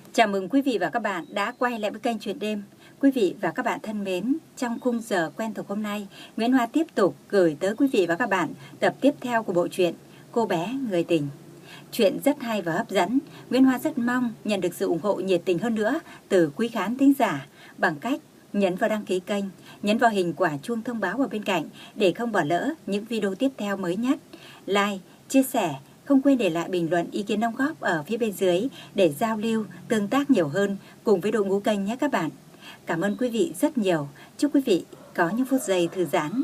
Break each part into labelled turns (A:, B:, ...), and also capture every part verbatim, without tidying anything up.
A: Chào mừng quý vị và các bạn đã quay lại với kênh Chuyện Đêm. Quý vị và các bạn thân mến, trong khung giờ quen thuộc hôm nay, Nguyễn Hoa tiếp tục gửi tới quý vị và các bạn tập tiếp theo của bộ truyện Cô bé người tình. Chuyện rất hay và hấp dẫn, Nguyễn Hoa rất mong nhận được sự ủng hộ nhiệt tình hơn nữa từ quý khán thính giả bằng cách nhấn vào đăng ký kênh, nhấn vào hình quả chuông thông báo ở bên cạnh để không bỏ lỡ những video tiếp theo mới nhất. Like, chia sẻ, không quên để lại bình luận ý kiến đóng góp ở phía bên dưới để giao lưu, tương tác nhiều hơn cùng với đội ngũ kênh nhé các bạn. Cảm ơn quý vị rất nhiều. Chúc quý vị có những phút giây thư giãn.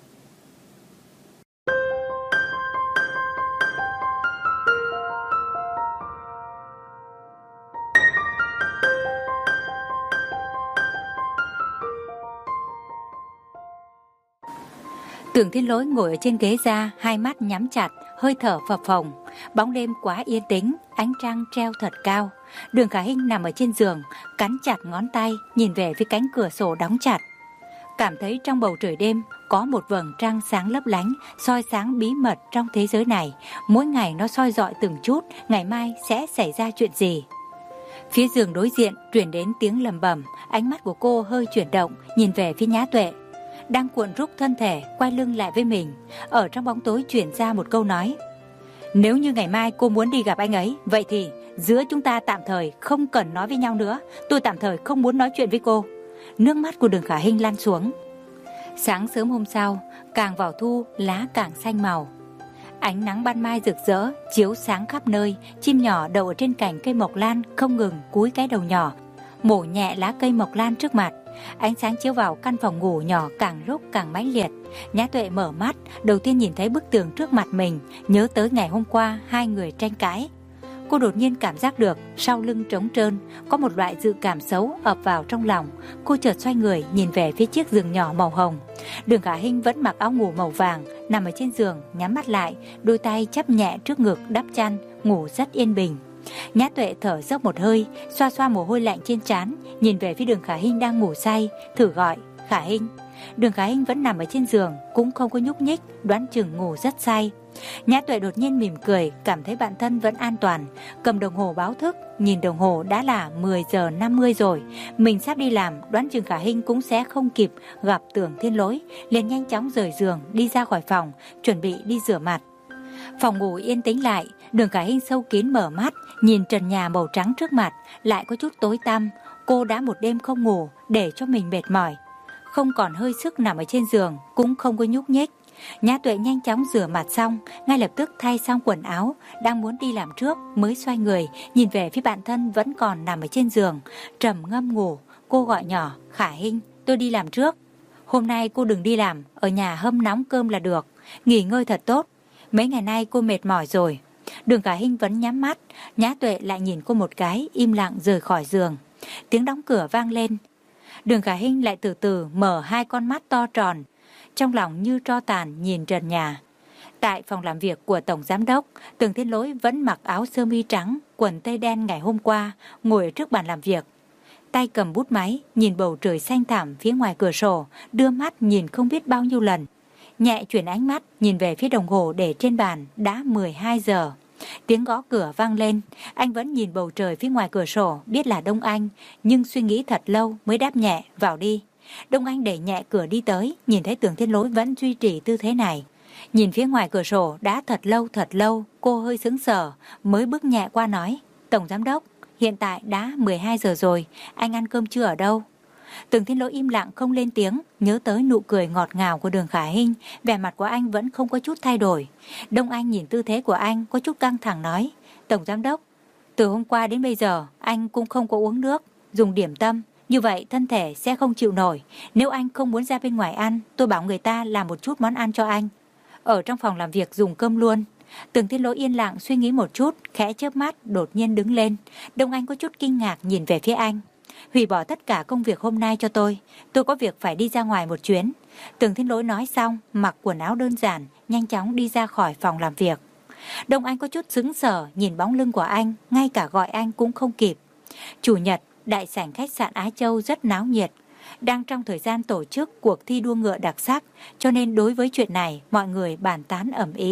A: Tưởng Thiên Lỗi ngồi ở trên ghế ra, hai mắt nhắm chặt, hơi thở phập phồng. Bóng đêm quá yên tĩnh, ánh trăng treo thật cao. Đường Khả Hinh nằm ở trên giường, cắn chặt ngón tay, nhìn về phía cánh cửa sổ đóng chặt. Cảm thấy trong bầu trời đêm có một vầng trăng sáng lấp lánh, soi sáng bí mật trong thế giới này. Mỗi ngày nó soi rọi từng chút, ngày mai sẽ xảy ra chuyện gì. Phía giường đối diện truyền đến tiếng lầm bầm, ánh mắt của cô hơi chuyển động, nhìn về phía Nhã Tuệ đang cuộn rúc thân thể, quay lưng lại với mình. Ở trong bóng tối truyền ra một câu nói: nếu như ngày mai cô muốn đi gặp anh ấy, vậy thì giữa chúng ta tạm thời không cần nói với nhau nữa. Tôi tạm thời không muốn nói chuyện với cô. Nước mắt của Đường Khả Hinh lăn xuống. Sáng sớm hôm sau, càng vào thu, lá càng xanh màu. Ánh nắng ban mai rực rỡ chiếu sáng khắp nơi. Chim nhỏ đậu ở trên cành cây mộc lan không ngừng cúi cái đầu nhỏ, mổ nhẹ lá cây mộc lan trước mặt. Ánh sáng chiếu vào căn phòng ngủ nhỏ càng lúc càng mãnh liệt. Nhã Tuệ mở mắt, đầu tiên nhìn thấy bức tường trước mặt mình, nhớ tới ngày hôm qua hai người tranh cãi. Cô đột nhiên cảm giác được sau lưng trống trơn, có một loại dự cảm xấu ập vào trong lòng. Cô chợt xoay người nhìn về phía chiếc giường nhỏ màu hồng. Đường Khả Hinh vẫn mặc áo ngủ màu vàng, nằm ở trên giường, nhắm mắt lại, đôi tay chắp nhẹ trước ngực đắp chăn, ngủ rất yên bình. Nhã Tuệ thở dốc một hơi, xoa xoa mồ hôi lạnh trên trán, nhìn về phía Đường Khả Hinh đang ngủ say, thử gọi: Khả Hinh. Đường Khả Hinh vẫn nằm ở trên giường, cũng không có nhúc nhích, đoán chừng ngủ rất say. Nhã Tuệ đột nhiên mỉm cười, cảm thấy bản thân vẫn an toàn, cầm đồng hồ báo thức, nhìn đồng hồ đã là mười giờ năm mươi rồi. Mình sắp đi làm, đoán chừng Khả Hinh cũng sẽ không kịp gặp Tưởng Thiên Lỗi, liền nhanh chóng rời giường, đi ra khỏi phòng, chuẩn bị đi rửa mặt. Phòng ngủ yên tĩnh lại, Đường Khả Hinh sâu kín mở mắt, nhìn trần nhà màu trắng trước mặt, lại có chút tối tăm. Cô đã một đêm không ngủ, để cho mình mệt mỏi, không còn hơi sức nằm ở trên giường, cũng không có nhúc nhích. Nhã Tuệ nhanh chóng rửa mặt xong, ngay lập tức thay xong quần áo, đang muốn đi làm trước, mới xoay người, nhìn về phía bạn thân vẫn còn nằm ở trên giường, trầm ngâm ngủ. Cô gọi nhỏ: Khả Hinh, tôi đi làm trước. Hôm nay cô đừng đi làm, ở nhà hâm nóng cơm là được, nghỉ ngơi thật tốt. Mấy ngày nay cô mệt mỏi rồi. Đường Khả Hinh vẫn nhắm mắt. Nhã Tuệ lại nhìn cô một cái, im lặng rời khỏi giường. Tiếng đóng cửa vang lên. Đường Khả Hinh lại từ từ mở hai con mắt to tròn, trong lòng như tro tàn nhìn trần nhà. Tại phòng làm việc của Tổng Giám đốc, Tưởng Thiên Lỗi vẫn mặc áo sơ mi trắng, quần tây đen ngày hôm qua, ngồi ở trước bàn làm việc, tay cầm bút máy, nhìn bầu trời xanh thẳm phía ngoài cửa sổ, đưa mắt nhìn không biết bao nhiêu lần. Nhẹ chuyển ánh mắt nhìn về phía đồng hồ để trên bàn, đã mười hai giờ. Tiếng gõ cửa vang lên. Anh vẫn nhìn bầu trời phía ngoài cửa sổ, biết là Đông Anh, nhưng suy nghĩ thật lâu mới đáp nhẹ: Vào đi. Đông Anh đẩy nhẹ cửa đi tới, nhìn thấy Tưởng Thiên Lỗi vẫn duy trì tư thế này, nhìn phía ngoài cửa sổ đã thật lâu thật lâu. Cô hơi sững sờ, mới bước nhẹ qua nói: Tổng Giám đốc, hiện tại đã mười hai giờ rồi, anh ăn cơm trưa ở đâu? Tưởng Thiên Lỗi im lặng không lên tiếng, nhớ tới nụ cười ngọt ngào của Đường Khả Hinh, vẻ mặt của anh vẫn không có chút thay đổi. Đông Anh nhìn tư thế của anh có chút căng thẳng nói: Tổng Giám đốc, từ hôm qua đến bây giờ anh cũng không có uống nước, dùng điểm tâm, như vậy thân thể sẽ không chịu nổi. Nếu anh không muốn ra bên ngoài ăn, tôi bảo người ta làm một chút món ăn cho anh, ở trong phòng làm việc dùng cơm luôn. Tưởng Thiên Lỗi yên lặng suy nghĩ một chút, khẽ chớp mắt, đột nhiên đứng lên. Đông Anh có chút kinh ngạc nhìn về phía anh: Hủy bỏ tất cả công việc hôm nay cho tôi, tôi có việc phải đi ra ngoài một chuyến. Tưởng Thiên Lỗi nói xong, mặc quần áo đơn giản, nhanh chóng đi ra khỏi phòng làm việc. Đông Anh có chút sững sờ nhìn bóng lưng của anh, ngay cả gọi anh cũng không kịp. Chủ nhật, đại sảnh khách sạn Á Châu rất náo nhiệt, đang trong thời gian tổ chức cuộc thi đua ngựa đặc sắc, cho nên đối với chuyện này mọi người bàn tán ầm ĩ.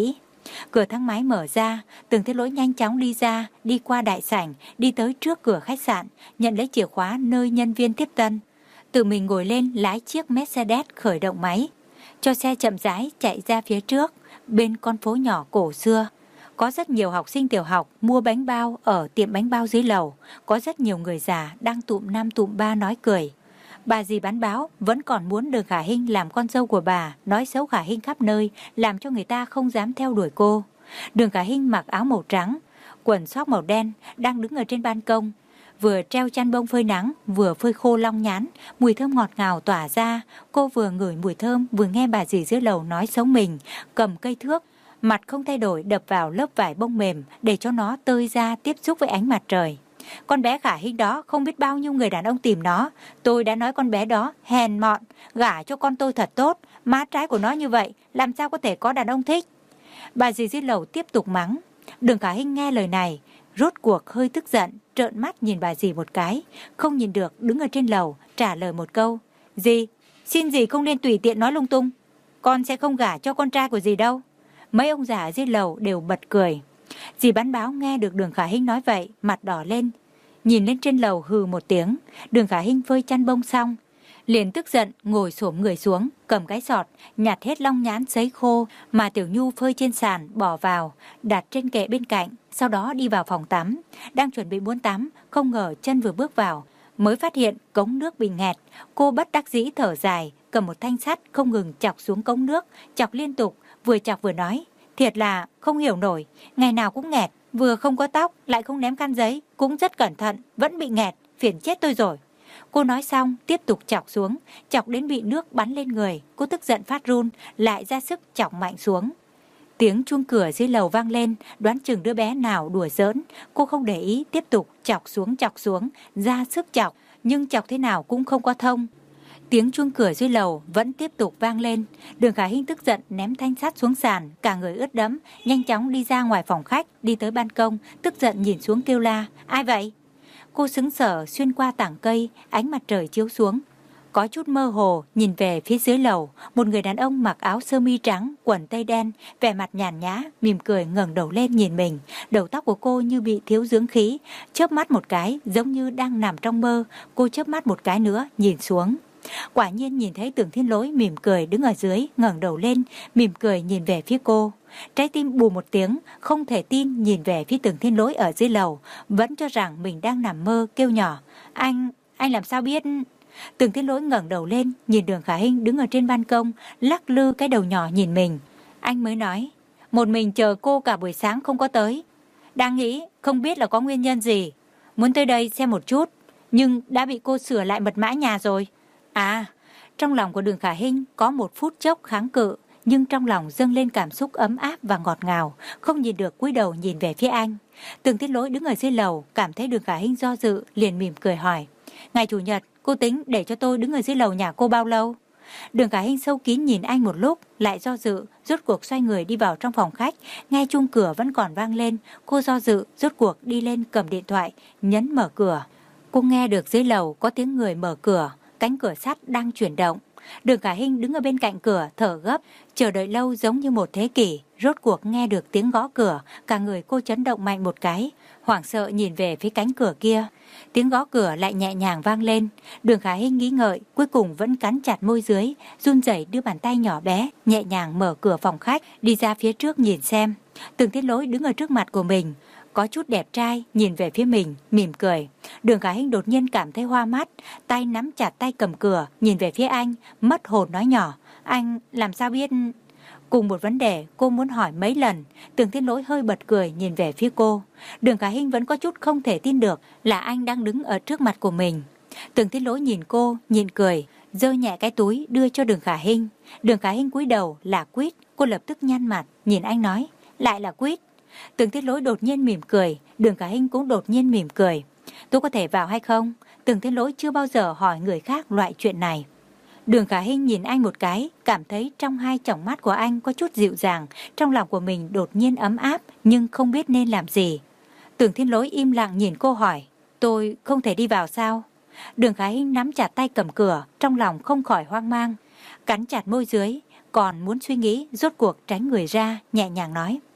A: Cửa thang máy mở ra, Tưởng Thiên Lỗi nhanh chóng đi ra, đi qua đại sảnh, đi tới trước cửa khách sạn, nhận lấy chìa khóa nơi nhân viên tiếp tân. Tự mình ngồi lên lái chiếc Mercedes khởi động máy, cho xe chậm rãi chạy ra phía trước, bên con phố nhỏ cổ xưa. Có rất nhiều học sinh tiểu học mua bánh bao ở tiệm bánh bao dưới lầu, có rất nhiều người già đang tụm năm tụm ba nói cười. Bà dì bán báo vẫn còn muốn Đường Khả Hinh làm con dâu của bà, nói xấu Khả Hinh khắp nơi, làm cho người ta không dám theo đuổi cô. Đường Khả Hinh mặc áo màu trắng, quần sóc màu đen, đang đứng ở trên ban công, vừa treo chăn bông phơi nắng, vừa phơi khô long nhán, mùi thơm ngọt ngào tỏa ra. Cô vừa ngửi mùi thơm, vừa nghe bà dì dưới lầu nói xấu mình, cầm cây thước, mặt không thay đổi đập vào lớp vải bông mềm để cho nó tơi ra tiếp xúc với ánh mặt trời. Con bé Khả Hinh đó không biết bao nhiêu người đàn ông tìm nó. Tôi đã nói con bé đó hèn mọn, gả cho con tôi thật tốt. Má trái của nó như vậy, làm sao có thể có đàn ông thích? Bà dì dưới lầu tiếp tục mắng. Đường Khả Hinh nghe lời này, rốt cuộc hơi tức giận, trợn mắt nhìn bà dì một cái, không nhìn được đứng ở trên lầu, trả lời một câu. Dì, xin dì không nên tùy tiện nói lung tung. Con sẽ không gả cho con trai của dì đâu. Mấy ông già dưới lầu đều bật cười. Dì bán báo nghe được Đường Khả Hinh nói vậy, mặt đỏ lên, nhìn lên trên lầu hừ một tiếng. Đường Khả Hinh phơi chăn bông xong, liền tức giận ngồi xổm người xuống, cầm cái sọt nhặt hết long nhãn sấy khô mà Tiểu Nhu phơi trên sàn bỏ vào, đặt trên kệ bên cạnh, sau đó đi vào phòng tắm. Đang chuẩn bị muốn tắm, không ngờ chân vừa bước vào mới phát hiện cống nước bị nghẹt. Cô bất đắc dĩ thở dài, cầm một thanh sắt không ngừng chọc xuống cống nước, chọc liên tục, vừa chọc vừa nói. Thiệt là không hiểu nổi, ngày nào cũng nghẹt, vừa không có tóc, lại không ném khăn giấy, cũng rất cẩn thận, vẫn bị nghẹt, phiền chết tôi rồi. Cô nói xong, tiếp tục chọc xuống, chọc đến bị nước bắn lên người. Cô tức giận phát run, lại ra sức chọc mạnh xuống. Tiếng chuông cửa dưới lầu vang lên, đoán chừng đứa bé nào đùa giỡn. Cô không để ý, tiếp tục chọc xuống chọc xuống, ra sức chọc, nhưng chọc thế nào cũng không có thông. Tiếng chuông cửa dưới lầu vẫn tiếp tục vang lên. Đường Khả Hinh tức giận ném thanh sắt xuống sàn, cả người ướt đẫm, nhanh chóng đi ra ngoài phòng khách, đi tới ban công, tức giận nhìn xuống kêu la. Ai vậy? Cô sững sờ xuyên qua tảng cây, ánh mặt trời chiếu xuống, có chút mơ hồ nhìn về phía dưới lầu. Một người đàn ông mặc áo sơ mi trắng, quần tây đen, vẻ mặt nhàn nhã, mỉm cười ngẩng đầu lên nhìn mình. Đầu tóc của cô như bị thiếu dưỡng khí, chớp mắt một cái giống như đang nằm trong mơ. Cô chớp mắt một cái nữa nhìn xuống, quả nhiên nhìn thấy Tưởng Thiên Lỗi mỉm cười đứng ở dưới, ngẩng đầu lên, mỉm cười nhìn về phía cô. Trái tim bù một tiếng, không thể tin nhìn về phía Tưởng Thiên Lỗi ở dưới lầu, vẫn cho rằng mình đang nằm mơ, kêu nhỏ. Anh, anh làm sao biết? Tưởng Thiên Lỗi ngẩng đầu lên, nhìn Đường Khả Hinh đứng ở trên ban công, lắc lư cái đầu nhỏ nhìn mình. Anh mới nói, một mình chờ cô cả buổi sáng không có tới. Đang nghĩ, không biết là có nguyên nhân gì. Muốn tới đây xem một chút, nhưng đã bị cô sửa lại mật mã nhà rồi. À, trong lòng của Đường Khả Hinh có một phút chốc kháng cự, nhưng trong lòng dâng lên cảm xúc ấm áp và ngọt ngào, không nhìn được cúi đầu nhìn về phía anh. Tưởng Thiên Lỗi đứng ở dưới lầu, cảm thấy Đường Khả Hinh do dự, liền mỉm cười hỏi, ngày chủ nhật, cô tính để cho tôi đứng ở dưới lầu nhà cô bao lâu? Đường Khả Hinh sâu kín nhìn anh một lúc, lại do dự, rốt cuộc xoay người đi vào trong phòng khách, nghe chuông cửa vẫn còn vang lên, cô do dự, rốt cuộc đi lên cầm điện thoại, nhấn mở cửa. Cô nghe được dưới lầu có tiếng người mở cửa, cánh cửa sắt đang chuyển động. Đường Khả Hinh đứng ở bên cạnh cửa, thở gấp, chờ đợi lâu giống như một thế kỷ, rốt cuộc nghe được tiếng gõ cửa, cả người cô chấn động mạnh một cái, hoảng sợ nhìn về phía cánh cửa kia. Tiếng gõ cửa lại nhẹ nhàng vang lên. Đường Khả Hinh nghĩ ngợi, cuối cùng vẫn cắn chặt môi dưới, run rẩy đưa bàn tay nhỏ bé nhẹ nhàng mở cửa phòng khách, đi ra phía trước nhìn xem. Tưởng Thiên Lỗi đứng ở trước mặt của mình, có chút đẹp trai, nhìn về phía mình, mỉm cười. Đường Khả Hinh đột nhiên cảm thấy hoa mắt, tay nắm chặt tay cầm cửa, nhìn về phía anh, mất hồn nói nhỏ, anh làm sao biết? Cùng một vấn đề cô muốn hỏi mấy lần. Tưởng Thiên Lỗi hơi bật cười nhìn về phía cô. Đường Khả Hinh vẫn có chút không thể tin được là anh đang đứng ở trước mặt của mình. Tưởng Thiên Lỗi nhìn cô, nhìn cười, giơ nhẹ cái túi đưa cho Đường Khả Hinh. Đường Khả Hinh cúi đầu là quýt. Cô lập tức nhăn mặt nhìn anh nói, lại là quýt. Tưởng Thiên Lỗi đột nhiên mỉm cười, Đường Khả Hinh cũng đột nhiên mỉm cười. Tôi có thể vào hay không? Tưởng Thiên Lỗi chưa bao giờ hỏi người khác loại chuyện này. Đường Khả Hinh nhìn anh một cái, cảm thấy trong hai tròng mắt của anh có chút dịu dàng, trong lòng của mình đột nhiên ấm áp, nhưng không biết nên làm gì. Tưởng Thiên Lỗi im lặng nhìn cô hỏi, tôi không thể đi vào sao? Đường Khả Hinh nắm chặt tay cầm cửa, trong lòng không khỏi hoang mang, cắn chặt môi dưới, còn muốn suy nghĩ, rốt cuộc tránh người ra, nhẹ nhàng nói,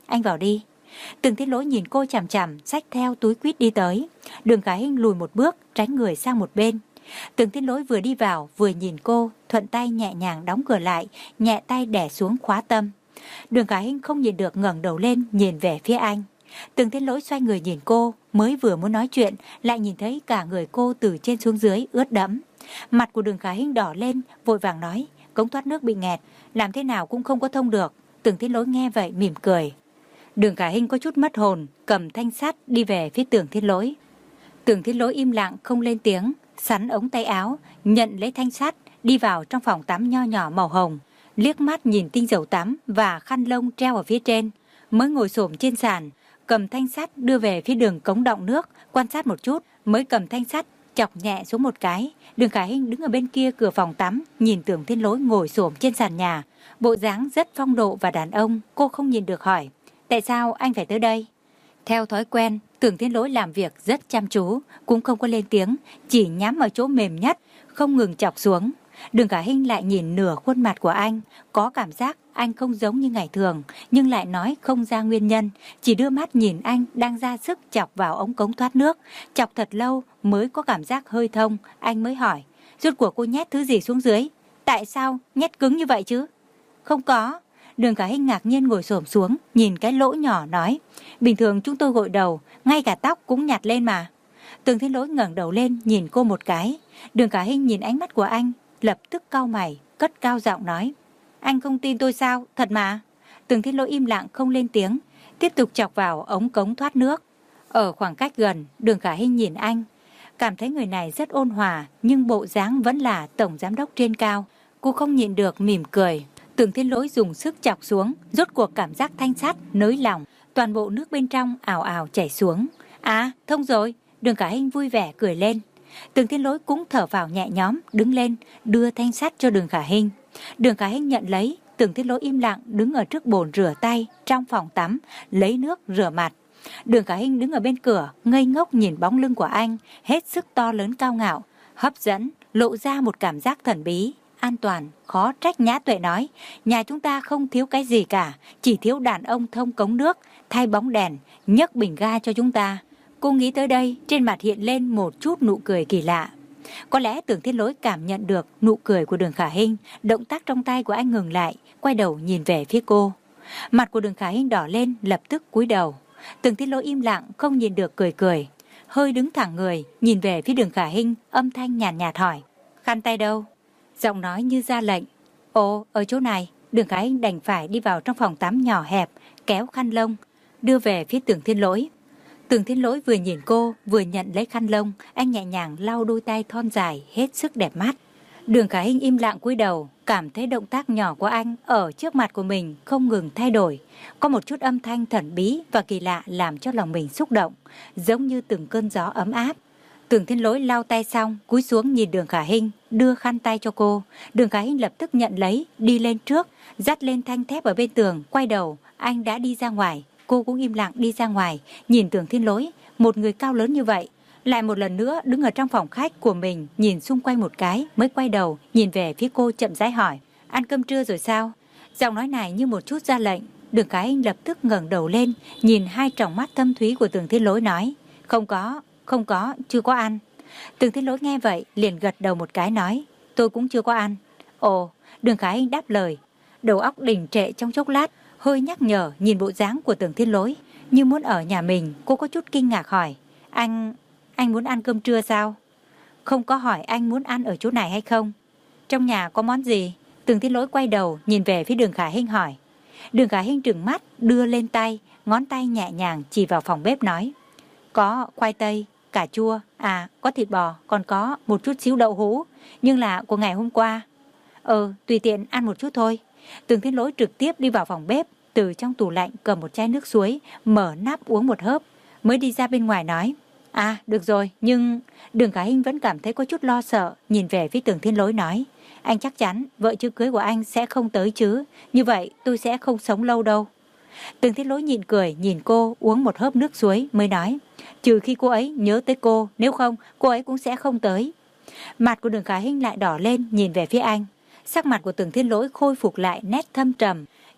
A: anh vào đi. Tưởng Thiên Lỗi nhìn cô chằm chằm, xách theo túi quýt đi tới. Đường Khả Hinh lùi một bước, tránh người sang một bên. Tưởng Thiên Lỗi vừa đi vào vừa nhìn cô, thuận tay nhẹ nhàng đóng cửa lại, nhẹ tay đè xuống khóa tâm. Đường Khả Hinh không nhìn được, ngẩng đầu lên nhìn về phía anh. Tưởng Thiên Lỗi xoay người nhìn cô, mới vừa muốn nói chuyện lại nhìn thấy cả người cô từ trên xuống dưới ướt đẫm. Mặt của Đường Khả Hinh đỏ lên, vội vàng nói, cống thoát nước bị nghẹt, làm thế nào cũng không có thông được. Tưởng Thiên Lỗi nghe vậy mỉm cười. Đường Khả Hinh có chút mất hồn, cầm thanh sắt đi về phía Tưởng Thiên Lỗi. Tưởng Thiên Lỗi im lặng không lên tiếng, sắn ống tay áo, nhận lấy thanh sắt, đi vào trong phòng tắm nho nhỏ màu hồng, liếc mắt nhìn tinh dầu tắm và khăn lông treo ở phía trên, mới ngồi xổm trên sàn, cầm thanh sắt đưa về phía đường cống đọng nước, quan sát một chút, mới cầm thanh sắt chọc nhẹ xuống một cái. Đường Khả Hinh đứng ở bên kia cửa phòng tắm, nhìn Tưởng Thiên Lỗi ngồi xổm trên sàn nhà, bộ dáng rất phong độ và đàn ông, cô không nhìn được hỏi, tại sao anh phải tới đây? Theo thói quen, Tưởng Thiên Lỗi làm việc rất chăm chú, cũng không có lên tiếng, chỉ nhắm ở chỗ mềm nhất, không ngừng chọc xuống. Đường Khả Hinh lại nhìn nửa khuôn mặt của anh, có cảm giác anh không giống như ngày thường, nhưng lại nói không ra nguyên nhân, chỉ đưa mắt nhìn anh đang ra sức chọc vào ống cống thoát nước, chọc thật lâu mới có cảm giác hơi thông, anh mới hỏi, rốt cuộc cô nhét thứ gì xuống dưới? Tại sao nhét cứng như vậy chứ? Không có. Đường Khả Hinh ngạc nhiên ngồi xổm xuống, nhìn cái lỗ nhỏ nói, bình thường chúng tôi gội đầu, ngay cả tóc cũng nhặt lên mà. Tưởng Thiên Lỗi ngẩng đầu lên nhìn cô một cái. Đường Khả Hinh nhìn ánh mắt của anh, lập tức cau mày, cất cao giọng nói, anh không tin tôi sao, thật mà. Tưởng Thiên Lỗi im lặng không lên tiếng, tiếp tục chọc vào ống cống thoát nước. Ở khoảng cách gần, Đường Khả Hinh nhìn anh, cảm thấy người này rất ôn hòa, nhưng bộ dáng vẫn là tổng giám đốc trên cao. Cô không nhịn được mỉm cười. Tưởng Thiên Lỗi dùng sức chọc xuống, rốt cuộc cảm giác thanh sắt nới lỏng, toàn bộ nước bên trong ào ào chảy xuống. À, thông rồi. Đường Khả Hinh vui vẻ cười lên. Tưởng Thiên Lỗi cũng thở vào nhẹ nhõm, đứng lên, đưa thanh sắt cho Đường Khả Hinh. Đường Khả Hinh nhận lấy, Tưởng Thiên Lỗi im lặng đứng ở trước bồn rửa tay trong phòng tắm, lấy nước rửa mặt. Đường Khả Hinh đứng ở bên cửa, ngây ngốc nhìn bóng lưng của anh, hết sức to lớn cao ngạo, hấp dẫn, lộ ra một cảm giác thần bí. An toàn, khó trách Nhã Tuệ nói, nhà chúng ta không thiếu cái gì cả, chỉ thiếu đàn ông thông cống nước, thay bóng đèn, nhấc bình ga cho chúng ta. Cô nghĩ tới đây, trên mặt hiện lên một chút nụ cười kỳ lạ. Có lẽ Tưởng Thiên Lỗi cảm nhận được nụ cười của Đường Khả Hinh, động tác trong tay của anh ngừng lại, quay đầu nhìn về phía cô. Mặt của Đường Khả Hinh đỏ lên, lập tức cúi đầu. Tưởng Thiên Lỗi im lặng, không nhìn được cười cười, hơi đứng thẳng người, nhìn về phía Đường Khả Hinh, âm thanh nhàn nhạt, nhạt hỏi, khăn tay đâu? Giọng nói như ra lệnh. Ồ, ở chỗ này. Đường Khả Hinh đành phải đi vào trong phòng tắm nhỏ hẹp, kéo khăn lông, đưa về phía Tưởng Thiên Lỗi. Tưởng Thiên Lỗi vừa nhìn cô, vừa nhận lấy khăn lông, anh nhẹ nhàng lau đôi tay thon dài, hết sức đẹp mắt. Đường Khả Hinh im lặng cúi đầu, cảm thấy động tác nhỏ của anh ở trước mặt của mình không ngừng thay đổi. Có một chút âm thanh thần bí và kỳ lạ làm cho lòng mình xúc động, giống như từng cơn gió ấm áp. Tưởng Thiên Lỗi lau tay xong, cúi xuống nhìn Đường Khả Hinh, đưa khăn tay cho cô. Đường Khả Hinh lập tức nhận lấy, đi lên trước, dắt lên thanh thép ở bên tường, quay đầu, anh đã đi ra ngoài. Cô cũng im lặng đi ra ngoài, nhìn Tưởng Thiên Lỗi, một người cao lớn như vậy, lại một lần nữa đứng ở trong phòng khách của mình, nhìn xung quanh một cái, mới quay đầu, nhìn về phía cô chậm rãi hỏi, ăn cơm trưa rồi sao? Giọng nói này như một chút ra lệnh. Đường Khả Hinh lập tức ngẩng đầu lên, nhìn hai tròng mắt thâm thúy của Tưởng Thiên Lỗi nói, không có, không có, chưa có ăn. Tưởng Thiên Lỗi nghe vậy, liền gật đầu một cái nói, tôi cũng chưa có ăn. Ồ, Đường Khả Hinh đáp lời, đầu óc đình trệ trong chốc lát, hơi nhắc nhở nhìn bộ dáng của Tưởng Thiên Lỗi, như muốn ở nhà mình. Cô có chút kinh ngạc hỏi, anh, anh muốn ăn cơm trưa sao? Không có hỏi anh muốn ăn ở chỗ này hay không. Trong nhà có món gì? Tưởng Thiên Lỗi quay đầu nhìn về phía Đường Khả Hinh hỏi. Đường Khả Hinh trừng mắt, đưa lên tay, ngón tay nhẹ nhàng chỉ vào phòng bếp nói, có khoai tây, cà chua, à có thịt bò, còn có một chút xíu đậu hũ, nhưng là của ngày hôm qua. Ừ, tùy tiện ăn một chút thôi. Tưởng Thiên Lỗi trực tiếp đi vào phòng bếp, từ trong tủ lạnh cầm một chai nước suối, mở nắp uống một hớp, mới đi ra bên ngoài nói, à được rồi, nhưng... Đường Khả Hinh vẫn cảm thấy có chút lo sợ, nhìn về phía Tưởng Thiên Lỗi nói, anh chắc chắn vợ chưa cưới của anh sẽ không tới chứ, như vậy tôi sẽ không sống lâu đâu. Tưởng Thiên Lỗi nhịn cười, nhìn cô uống một hớp nước suối mới nói, trừ khi cô ấy nhớ tới cô, nếu không cô ấy cũng sẽ không tới. Mặt của Đường Khả Hinh lại đỏ lên, nhìn về phía anh. Sắc mặt của Tưởng Thiên Lỗi khôi phục lại nét thâm trầm,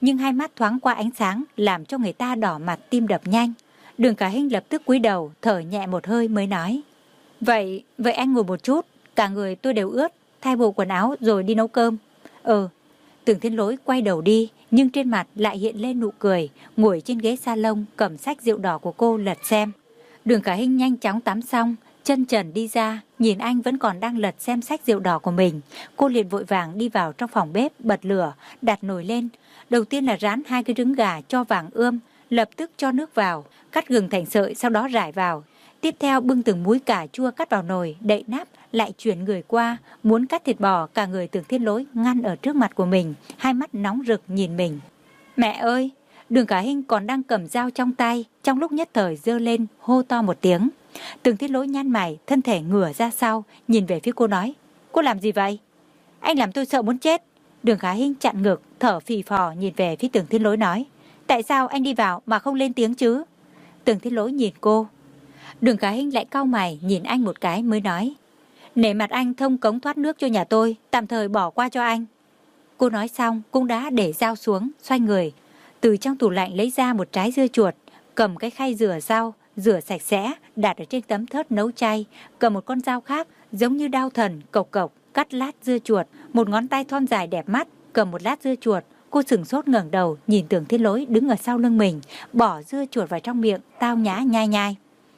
A: nhưng hai mắt thoáng qua ánh sáng làm cho người ta đỏ mặt tim đập nhanh. Đường Khả Hinh lập tức cúi đầu, thở nhẹ một hơi mới nói: Vậy, vậy anh ngồi một chút, cả người tôi đều ướt, thay bộ quần áo rồi đi nấu cơm. Ừ. Tưởng Thiên Lỗi quay đầu đi, nhưng trên mặt lại hiện lên nụ cười, ngồi trên ghế salon cầm sách rượu đỏ của cô lật xem. Đường Khả Hinh nhanh chóng tắm xong, chân trần đi ra, nhìn anh vẫn còn đang lật xem sách rượu đỏ của mình. Cô liền vội vàng đi vào trong phòng bếp, bật lửa, đặt nồi lên. Đầu tiên là rán hai cái trứng gà cho vàng ươm, lập tức cho nước vào, cắt gừng thành sợi, sau đó rải vào. Tiếp theo bưng từng múi cà chua cắt vào nồi, đậy nắp, lại chuyển người qua, muốn cắt thịt bò. Cả người Tưởng Thiên Lỗi ngăn ở trước mặt của mình, hai mắt nóng rực nhìn mình. Mẹ ơi! Đường Khả Hinh còn đang cầm dao trong tay, trong lúc nhất thời giơ lên, hô to một tiếng. Tưởng Thiên Lỗi nhăn mày, thân thể ngửa ra sau, nhìn về phía cô nói: Cô làm gì vậy? Anh làm tôi sợ muốn chết. Đường Khả Hinh chặn ngực, thở phì phò nhìn về phía Tưởng Thiên Lỗi nói: Tại sao anh đi vào mà không lên tiếng chứ? Tưởng Thiên Lỗi nhìn cô. Đường Khả Hinh lại cau mày nhìn anh một cái mới nói: Nể mặt anh thông cống thoát nước cho nhà tôi, tạm thời bỏ qua cho anh. Cô nói xong cũng đã để dao xuống, xoay người, từ trong tủ lạnh lấy ra một trái dưa chuột, cầm cái khay rửa rau, rửa sạch sẽ, đặt ở trên tấm thớt nấu chay, cầm một con dao khác giống như đao thần, cộc cộc cắt lát dưa chuột, một ngón tay thon dài đẹp mắt cầm một lát dưa chuột. Cô sửng sốt ngẩng đầu nhìn Tưởng Thiên Lỗi đứng ở sau lưng mình, bỏ dưa chuột vào trong miệng, tao nhã nhai nhai.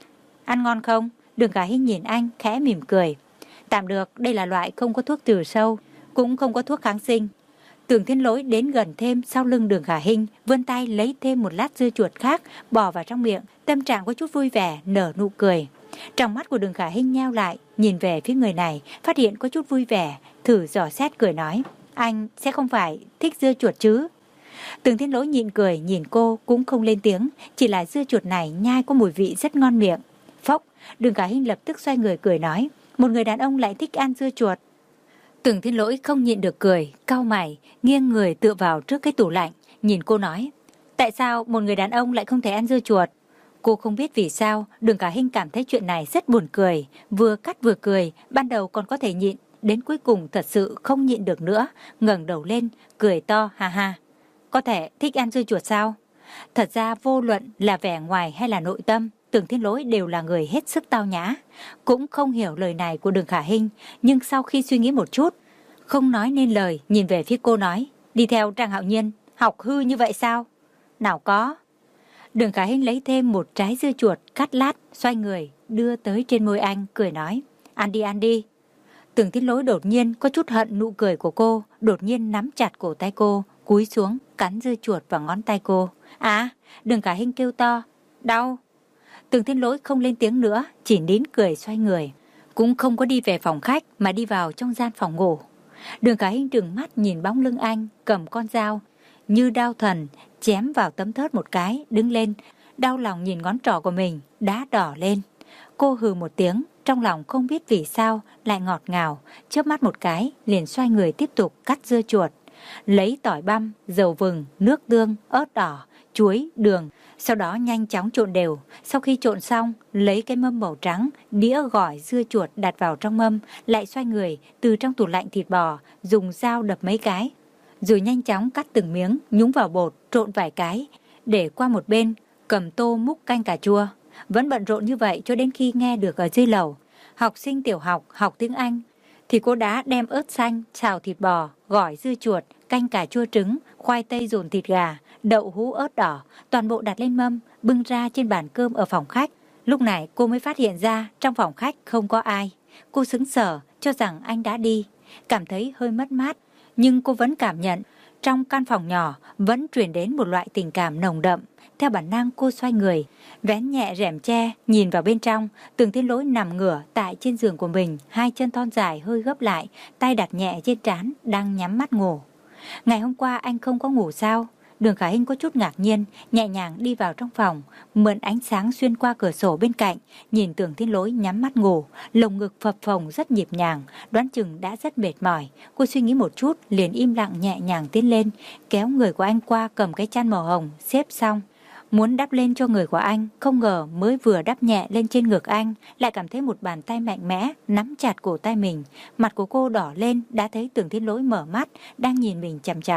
A: Ăn ngon không? Đường Khả Hinh nhìn anh khẽ mỉm cười. Tạm được, đây là loại không có thuốc trừ sâu, cũng không có thuốc kháng sinh. Tưởng Thiên Lỗi đến gần thêm sau lưng Đường Khả Hinh, vươn tay lấy thêm một lát dưa chuột khác, bỏ vào trong miệng, tâm trạng có chút vui vẻ, nở nụ cười. Trong mắt của Đường Khả Hinh nheo lại, nhìn về phía người này, phát hiện có chút vui vẻ, thử dò xét cười nói: Anh sẽ không phải thích dưa chuột chứ? Tưởng Thiên Lỗi nhịn cười nhìn cô, cũng không lên tiếng, chỉ là dưa chuột này nhai có mùi vị rất ngon miệng. Phốc, Đường Khả Hinh lập tức xoay người cười nói: Một người đàn ông lại thích ăn dưa chuột. Tưởng Thiên Lỗi không nhịn được cười, cau mày, nghiêng người tựa vào trước cái tủ lạnh, nhìn cô nói: Tại sao một người đàn ông lại không thể ăn dưa chuột? Cô không biết vì sao, Đường Khả Hinh cảm thấy chuyện này rất buồn cười, vừa cắt vừa cười, ban đầu còn có thể nhịn, đến cuối cùng thật sự không nhịn được nữa, ngẩng đầu lên, cười to ha ha. Có thể thích ăn dưa chuột sao? Thật ra vô luận là vẻ ngoài hay là nội tâm, Tưởng Thiên Lỗi đều là người hết sức tao nhã. Cũng không hiểu lời này của Đường Khả Hinh, nhưng sau khi suy nghĩ một chút, không nói nên lời, nhìn về phía cô nói: Đi theo Trang Hạo Nhiên, học hư như vậy sao? Nào có. Đường Khả Hinh lấy thêm một trái dưa chuột cắt lát, xoay người, đưa tới trên môi anh, cười nói: Ăn đi ăn đi. Tưởng Thiên Lỗi đột nhiên có chút hận nụ cười của cô, đột nhiên nắm chặt cổ tay cô, cúi xuống, cắn dưa chuột vào ngón tay cô. À, Đường Khả Hinh kêu to: Đau. Tưởng Thiên Lỗi không lên tiếng nữa, chỉ nín cười xoay người, cũng không có đi về phòng khách mà đi vào trong gian phòng ngủ. Đường Khả Hinh trừng mắt nhìn bóng lưng anh, cầm con dao như đao thần chém vào tấm thớt một cái, đứng lên, đau lòng nhìn ngón trỏ của mình đã đỏ lên. Cô hừ một tiếng, trong lòng không biết vì sao lại ngọt ngào, chớp mắt một cái liền xoay người tiếp tục cắt dưa chuột, lấy tỏi băm, dầu vừng, nước tương, ớt đỏ, chuối, đường, sau đó nhanh chóng trộn đều. Sau khi trộn xong, lấy cái mâm màu trắng, đĩa gỏi dưa chuột đặt vào trong mâm, lại xoay người từ trong tủ lạnh thịt bò, dùng dao đập mấy cái, rồi nhanh chóng cắt từng miếng, nhúng vào bột, trộn vài cái, để qua một bên, cầm tô múc canh cà chua. Vẫn bận rộn như vậy cho đến khi nghe được ở dưới lầu học sinh tiểu học học tiếng Anh, thì cô đã đem ớt xanh, xào thịt bò, gỏi dưa chuột, canh cà chua trứng, khoai tây dồn thịt gà, đậu hũ ớt đỏ, toàn bộ đặt lên mâm, bưng ra trên bàn cơm ở phòng khách. Lúc này cô mới phát hiện ra trong phòng khách không có ai. Cô sững sờ cho rằng anh đã đi, cảm thấy hơi mất mát, nhưng cô vẫn cảm nhận trong căn phòng nhỏ vẫn truyền đến một loại tình cảm nồng đậm. Theo bản năng cô xoay người, vén nhẹ rèm tre, nhìn vào bên trong. Tưởng Thiên Lỗi nằm ngửa tại trên giường của mình, hai chân thon dài hơi gấp lại, tay đặt nhẹ trên trán, đang nhắm mắt ngủ. Ngày hôm qua anh không có ngủ sao? Đường Khả Hinh có chút ngạc nhiên, nhẹ nhàng đi vào trong phòng, mượn ánh sáng xuyên qua cửa sổ bên cạnh, nhìn Tưởng Thiên Lỗi nhắm mắt ngủ, lồng ngực phập phồng rất nhịp nhàng, đoán chừng đã rất mệt mỏi. Cô suy nghĩ một chút, liền im lặng nhẹ nhàng tiến lên, kéo người của anh qua, cầm cái chăn màu hồng xếp xong, muốn đắp lên cho người của anh. Không ngờ mới vừa đắp nhẹ lên trên ngực anh, lại cảm thấy một bàn tay mạnh mẽ nắm chặt cổ tay mình. Mặt của cô đỏ lên, đã thấy Tưởng Thiên Lỗi mở mắt, đang nhìn mình chằm chằm.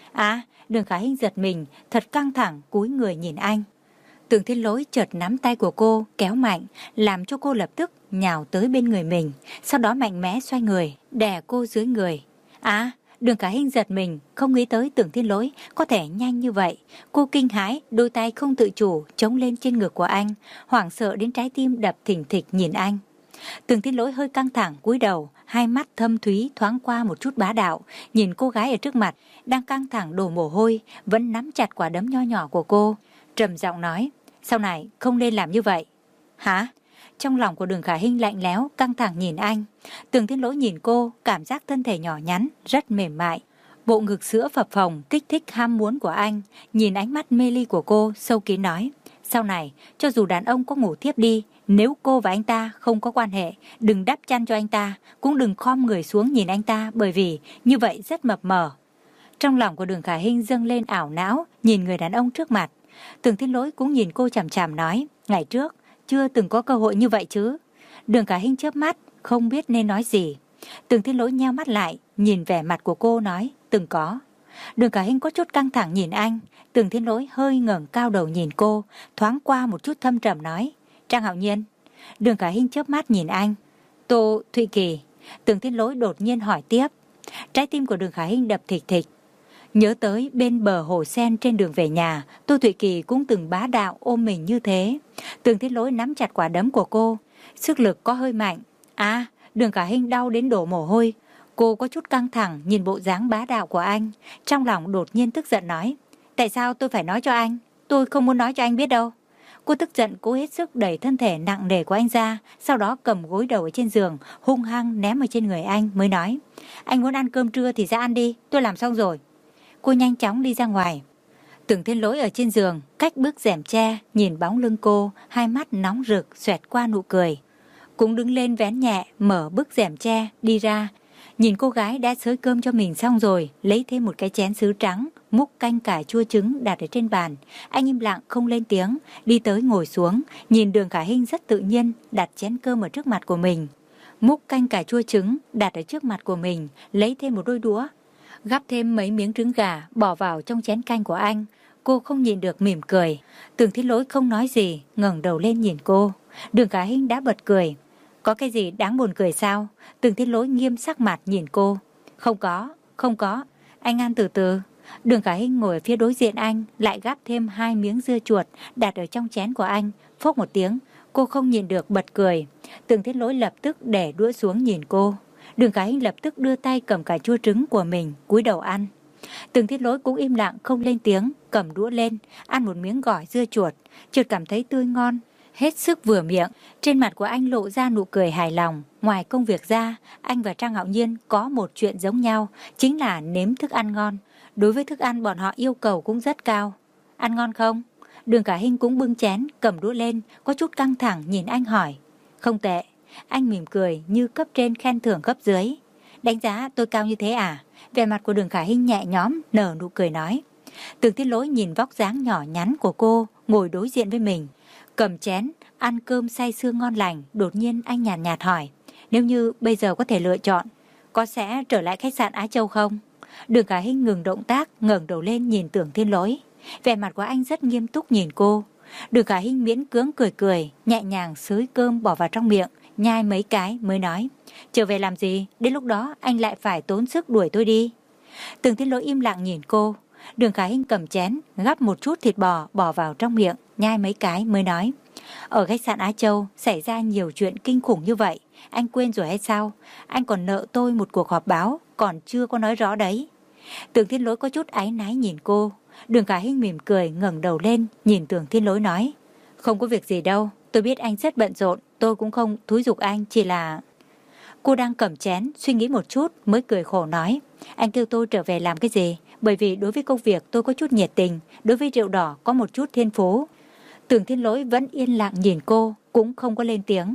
A: À, Đường Khả Hinh giật mình, thật căng thẳng cúi người nhìn anh. Tưởng Thiên Lỗi chợt nắm tay của cô kéo mạnh, làm cho cô lập tức nhào tới bên người mình, sau đó mạnh mẽ xoay người, đè cô dưới người. À, Đường Khả Hinh giật mình, không nghĩ tới Tưởng Thiên Lỗi có thể nhanh như vậy. Cô kinh hãi, đôi tay không tự chủ chống lên trên ngực của anh, hoảng sợ đến trái tim đập thình thịch nhìn anh. Tưởng Thiên Lỗi hơi căng thẳng cúi đầu, hai mắt thâm thúy thoáng qua một chút bá đạo, nhìn cô gái ở trước mặt đang căng thẳng đổ mồ hôi, vẫn nắm chặt quả đấm nho nhỏ của cô, trầm giọng nói: "Sau này không nên làm như vậy." "Hả?" Trong lòng của Đường Khả Hinh lạnh lẽo, căng thẳng nhìn anh. Tưởng Thiên Lỗi nhìn cô, cảm giác thân thể nhỏ nhắn rất mềm mại, bộ ngực sữa phập phồng kích thích ham muốn của anh. Nhìn ánh mắt mê ly của cô, sâu kín nói: "Sau này cho dù đàn ông có ngủ thiếp đi, nếu cô và anh ta không có quan hệ, đừng đắp chăn cho anh ta, cũng đừng khom người xuống nhìn anh ta, bởi vì như vậy rất mập mờ." Trong lòng của Đường Khả Hinh dâng lên ảo não, nhìn người đàn ông trước mặt. Tưởng Thiên Lỗi cũng nhìn cô chằm chằm nói: "Ngày trước chưa từng có cơ hội như vậy chứ?" Đường Khả Hinh chớp mắt, không biết nên nói gì. Tưởng Thiên Lỗi nheo mắt lại, nhìn vẻ mặt của cô nói: "Từng có." Đường Khả Hinh có chút căng thẳng nhìn anh. Tưởng Thiên Lỗi hơi ngẩng cao đầu nhìn cô, thoáng qua một chút thâm trầm nói: "Trang Hạo Nhiên." Đường Khả Hinh chớp mắt nhìn anh: "Tô Thụy Kỳ." Tưởng Thiên Lỗi đột nhiên hỏi tiếp. Trái tim của Đường Khả Hinh đập thịch thịch. Nhớ tới bên bờ hồ sen trên đường về nhà, Tô Thụy Kỳ cũng từng bá đạo ôm mình như thế. Tưởng Thiên Lỗi nắm chặt quả đấm của cô, sức lực có hơi mạnh. À, Đường Khả Hinh đau đến đổ mồ hôi. Cô có chút căng thẳng nhìn bộ dáng bá đạo của anh, trong lòng đột nhiên tức giận nói: "Tại sao tôi phải nói cho anh? Tôi không muốn nói cho anh biết đâu." Cô tức giận cố hết sức đẩy thân thể nặng nề của anh ra, sau đó cầm gối đầu ở trên giường, hung hăng ném ở trên người anh mới nói: "Anh muốn ăn cơm trưa thì ra ăn đi, tôi làm xong rồi." Cô nhanh chóng đi ra ngoài. Tưởng Thiên Lỗi ở trên giường, cách bước rèm tre, nhìn bóng lưng cô, hai mắt nóng rực xoẹt qua nụ cười. Cũng đứng lên vén nhẹ, mở bức rèm tre, đi ra. Nhìn cô gái đã xới cơm cho mình xong rồi, lấy thêm một cái chén sứ trắng, múc canh cải chua trứng đặt ở trên bàn. Anh im lặng không lên tiếng, đi tới ngồi xuống, nhìn Đường Khả Hinh rất tự nhiên, đặt chén cơm ở trước mặt của mình. Múc canh cải chua trứng đặt ở trước mặt của mình, lấy thêm một đôi đũa, gắp thêm mấy miếng trứng gà bỏ vào trong chén canh của anh. Cô không nhịn được mỉm cười. Tưởng Thiên Lỗi không nói gì, ngẩng đầu lên nhìn cô. Đường Khả Hinh đã bật cười. "Có cái gì đáng buồn cười sao?" Tưởng Thiên Lỗi nghiêm sắc mặt nhìn cô. "Không có, không có, anh ăn từ từ." Đường Khả Hinh ngồi ở phía đối diện anh, lại gắp thêm hai miếng dưa chuột đặt ở trong chén của anh. Phốc một tiếng, cô không nhịn được bật cười. Tưởng Thiên Lỗi lập tức để đũa xuống nhìn cô. Đường Khả Hinh lập tức đưa tay cầm cà chua trứng của mình, cúi đầu ăn. Tưởng Thiên Lỗi cũng im lặng không lên tiếng, cầm đũa lên, ăn một miếng gỏi dưa chuột, chợt cảm thấy tươi ngon, hết sức vừa miệng. Trên mặt của anh lộ ra nụ cười hài lòng. Ngoài công việc ra, anh và Trang Hạo Nhiên có một chuyện giống nhau, chính là nếm thức ăn ngon. Đối với thức ăn bọn họ yêu cầu cũng rất cao. "Ăn ngon không?" Đường Khả Hinh cũng bưng chén, cầm đũa lên, có chút căng thẳng nhìn anh hỏi. "Không tệ." Anh mỉm cười như cấp trên khen thưởng cấp dưới. "Đánh giá tôi cao như thế à?" Vẻ mặt của Đường Khả Hinh nhẹ nhõm, nở nụ cười nói. Tưởng Thiên Lỗi nhìn vóc dáng nhỏ nhắn của cô ngồi đối diện với mình, cầm chén ăn cơm say sưa ngon lành. Đột nhiên anh nhàn nhạt, nhạt hỏi: "Nếu như bây giờ có thể lựa chọn, có sẽ trở lại khách sạn Á Châu không?" Đường Khả Hinh ngừng động tác, ngẩng đầu lên nhìn Tưởng Thiên Lỗi. Vẻ mặt của anh rất nghiêm túc nhìn cô. Đường Khả Hinh miễn cưỡng cười cười, nhẹ nhàng xới cơm bỏ vào trong miệng, nhai mấy cái mới nói: "Trở về làm gì? Đến lúc đó anh lại phải tốn sức đuổi tôi đi." Tưởng Thiên Lỗi im lặng nhìn cô. Đường Khả Hinh cầm chén, gắp một chút thịt bò bỏ vào trong miệng, nhai mấy cái mới nói: "Ở khách sạn Á Châu xảy ra nhiều chuyện kinh khủng như vậy, anh quên rồi hay sao? Anh còn nợ tôi một cuộc họp báo, còn chưa có nói rõ đấy." Tưởng Thiên Lỗi có chút áy náy nhìn cô. Đường Khả Hinh mỉm cười ngẩng đầu lên nhìn Tưởng Thiên Lỗi nói: "Không có việc gì đâu, tôi biết anh rất bận rộn, tôi cũng không thúi giục anh, chỉ là..." Cô đang cầm chén, suy nghĩ một chút mới cười khổ nói: "Anh kêu tôi trở về làm cái gì? Bởi vì đối với công việc tôi có chút nhiệt tình, đối với rượu đỏ có một chút thiên phú." Tưởng Thiên Lỗi vẫn yên lặng nhìn cô, cũng không có lên tiếng.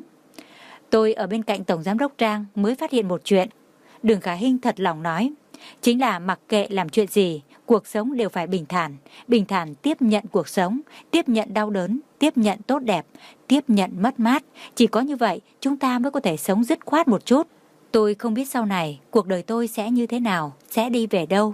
A: "Tôi ở bên cạnh Tổng Giám đốc Trang mới phát hiện một chuyện." Đường Khả Hinh thật lòng nói. "Chính là mặc kệ làm chuyện gì, cuộc sống đều phải bình thản. Bình thản tiếp nhận cuộc sống, tiếp nhận đau đớn, tiếp nhận tốt đẹp, tiếp nhận mất mát. Chỉ có như vậy chúng ta mới có thể sống dứt khoát một chút. Tôi không biết sau này cuộc đời tôi sẽ như thế nào, sẽ đi về đâu.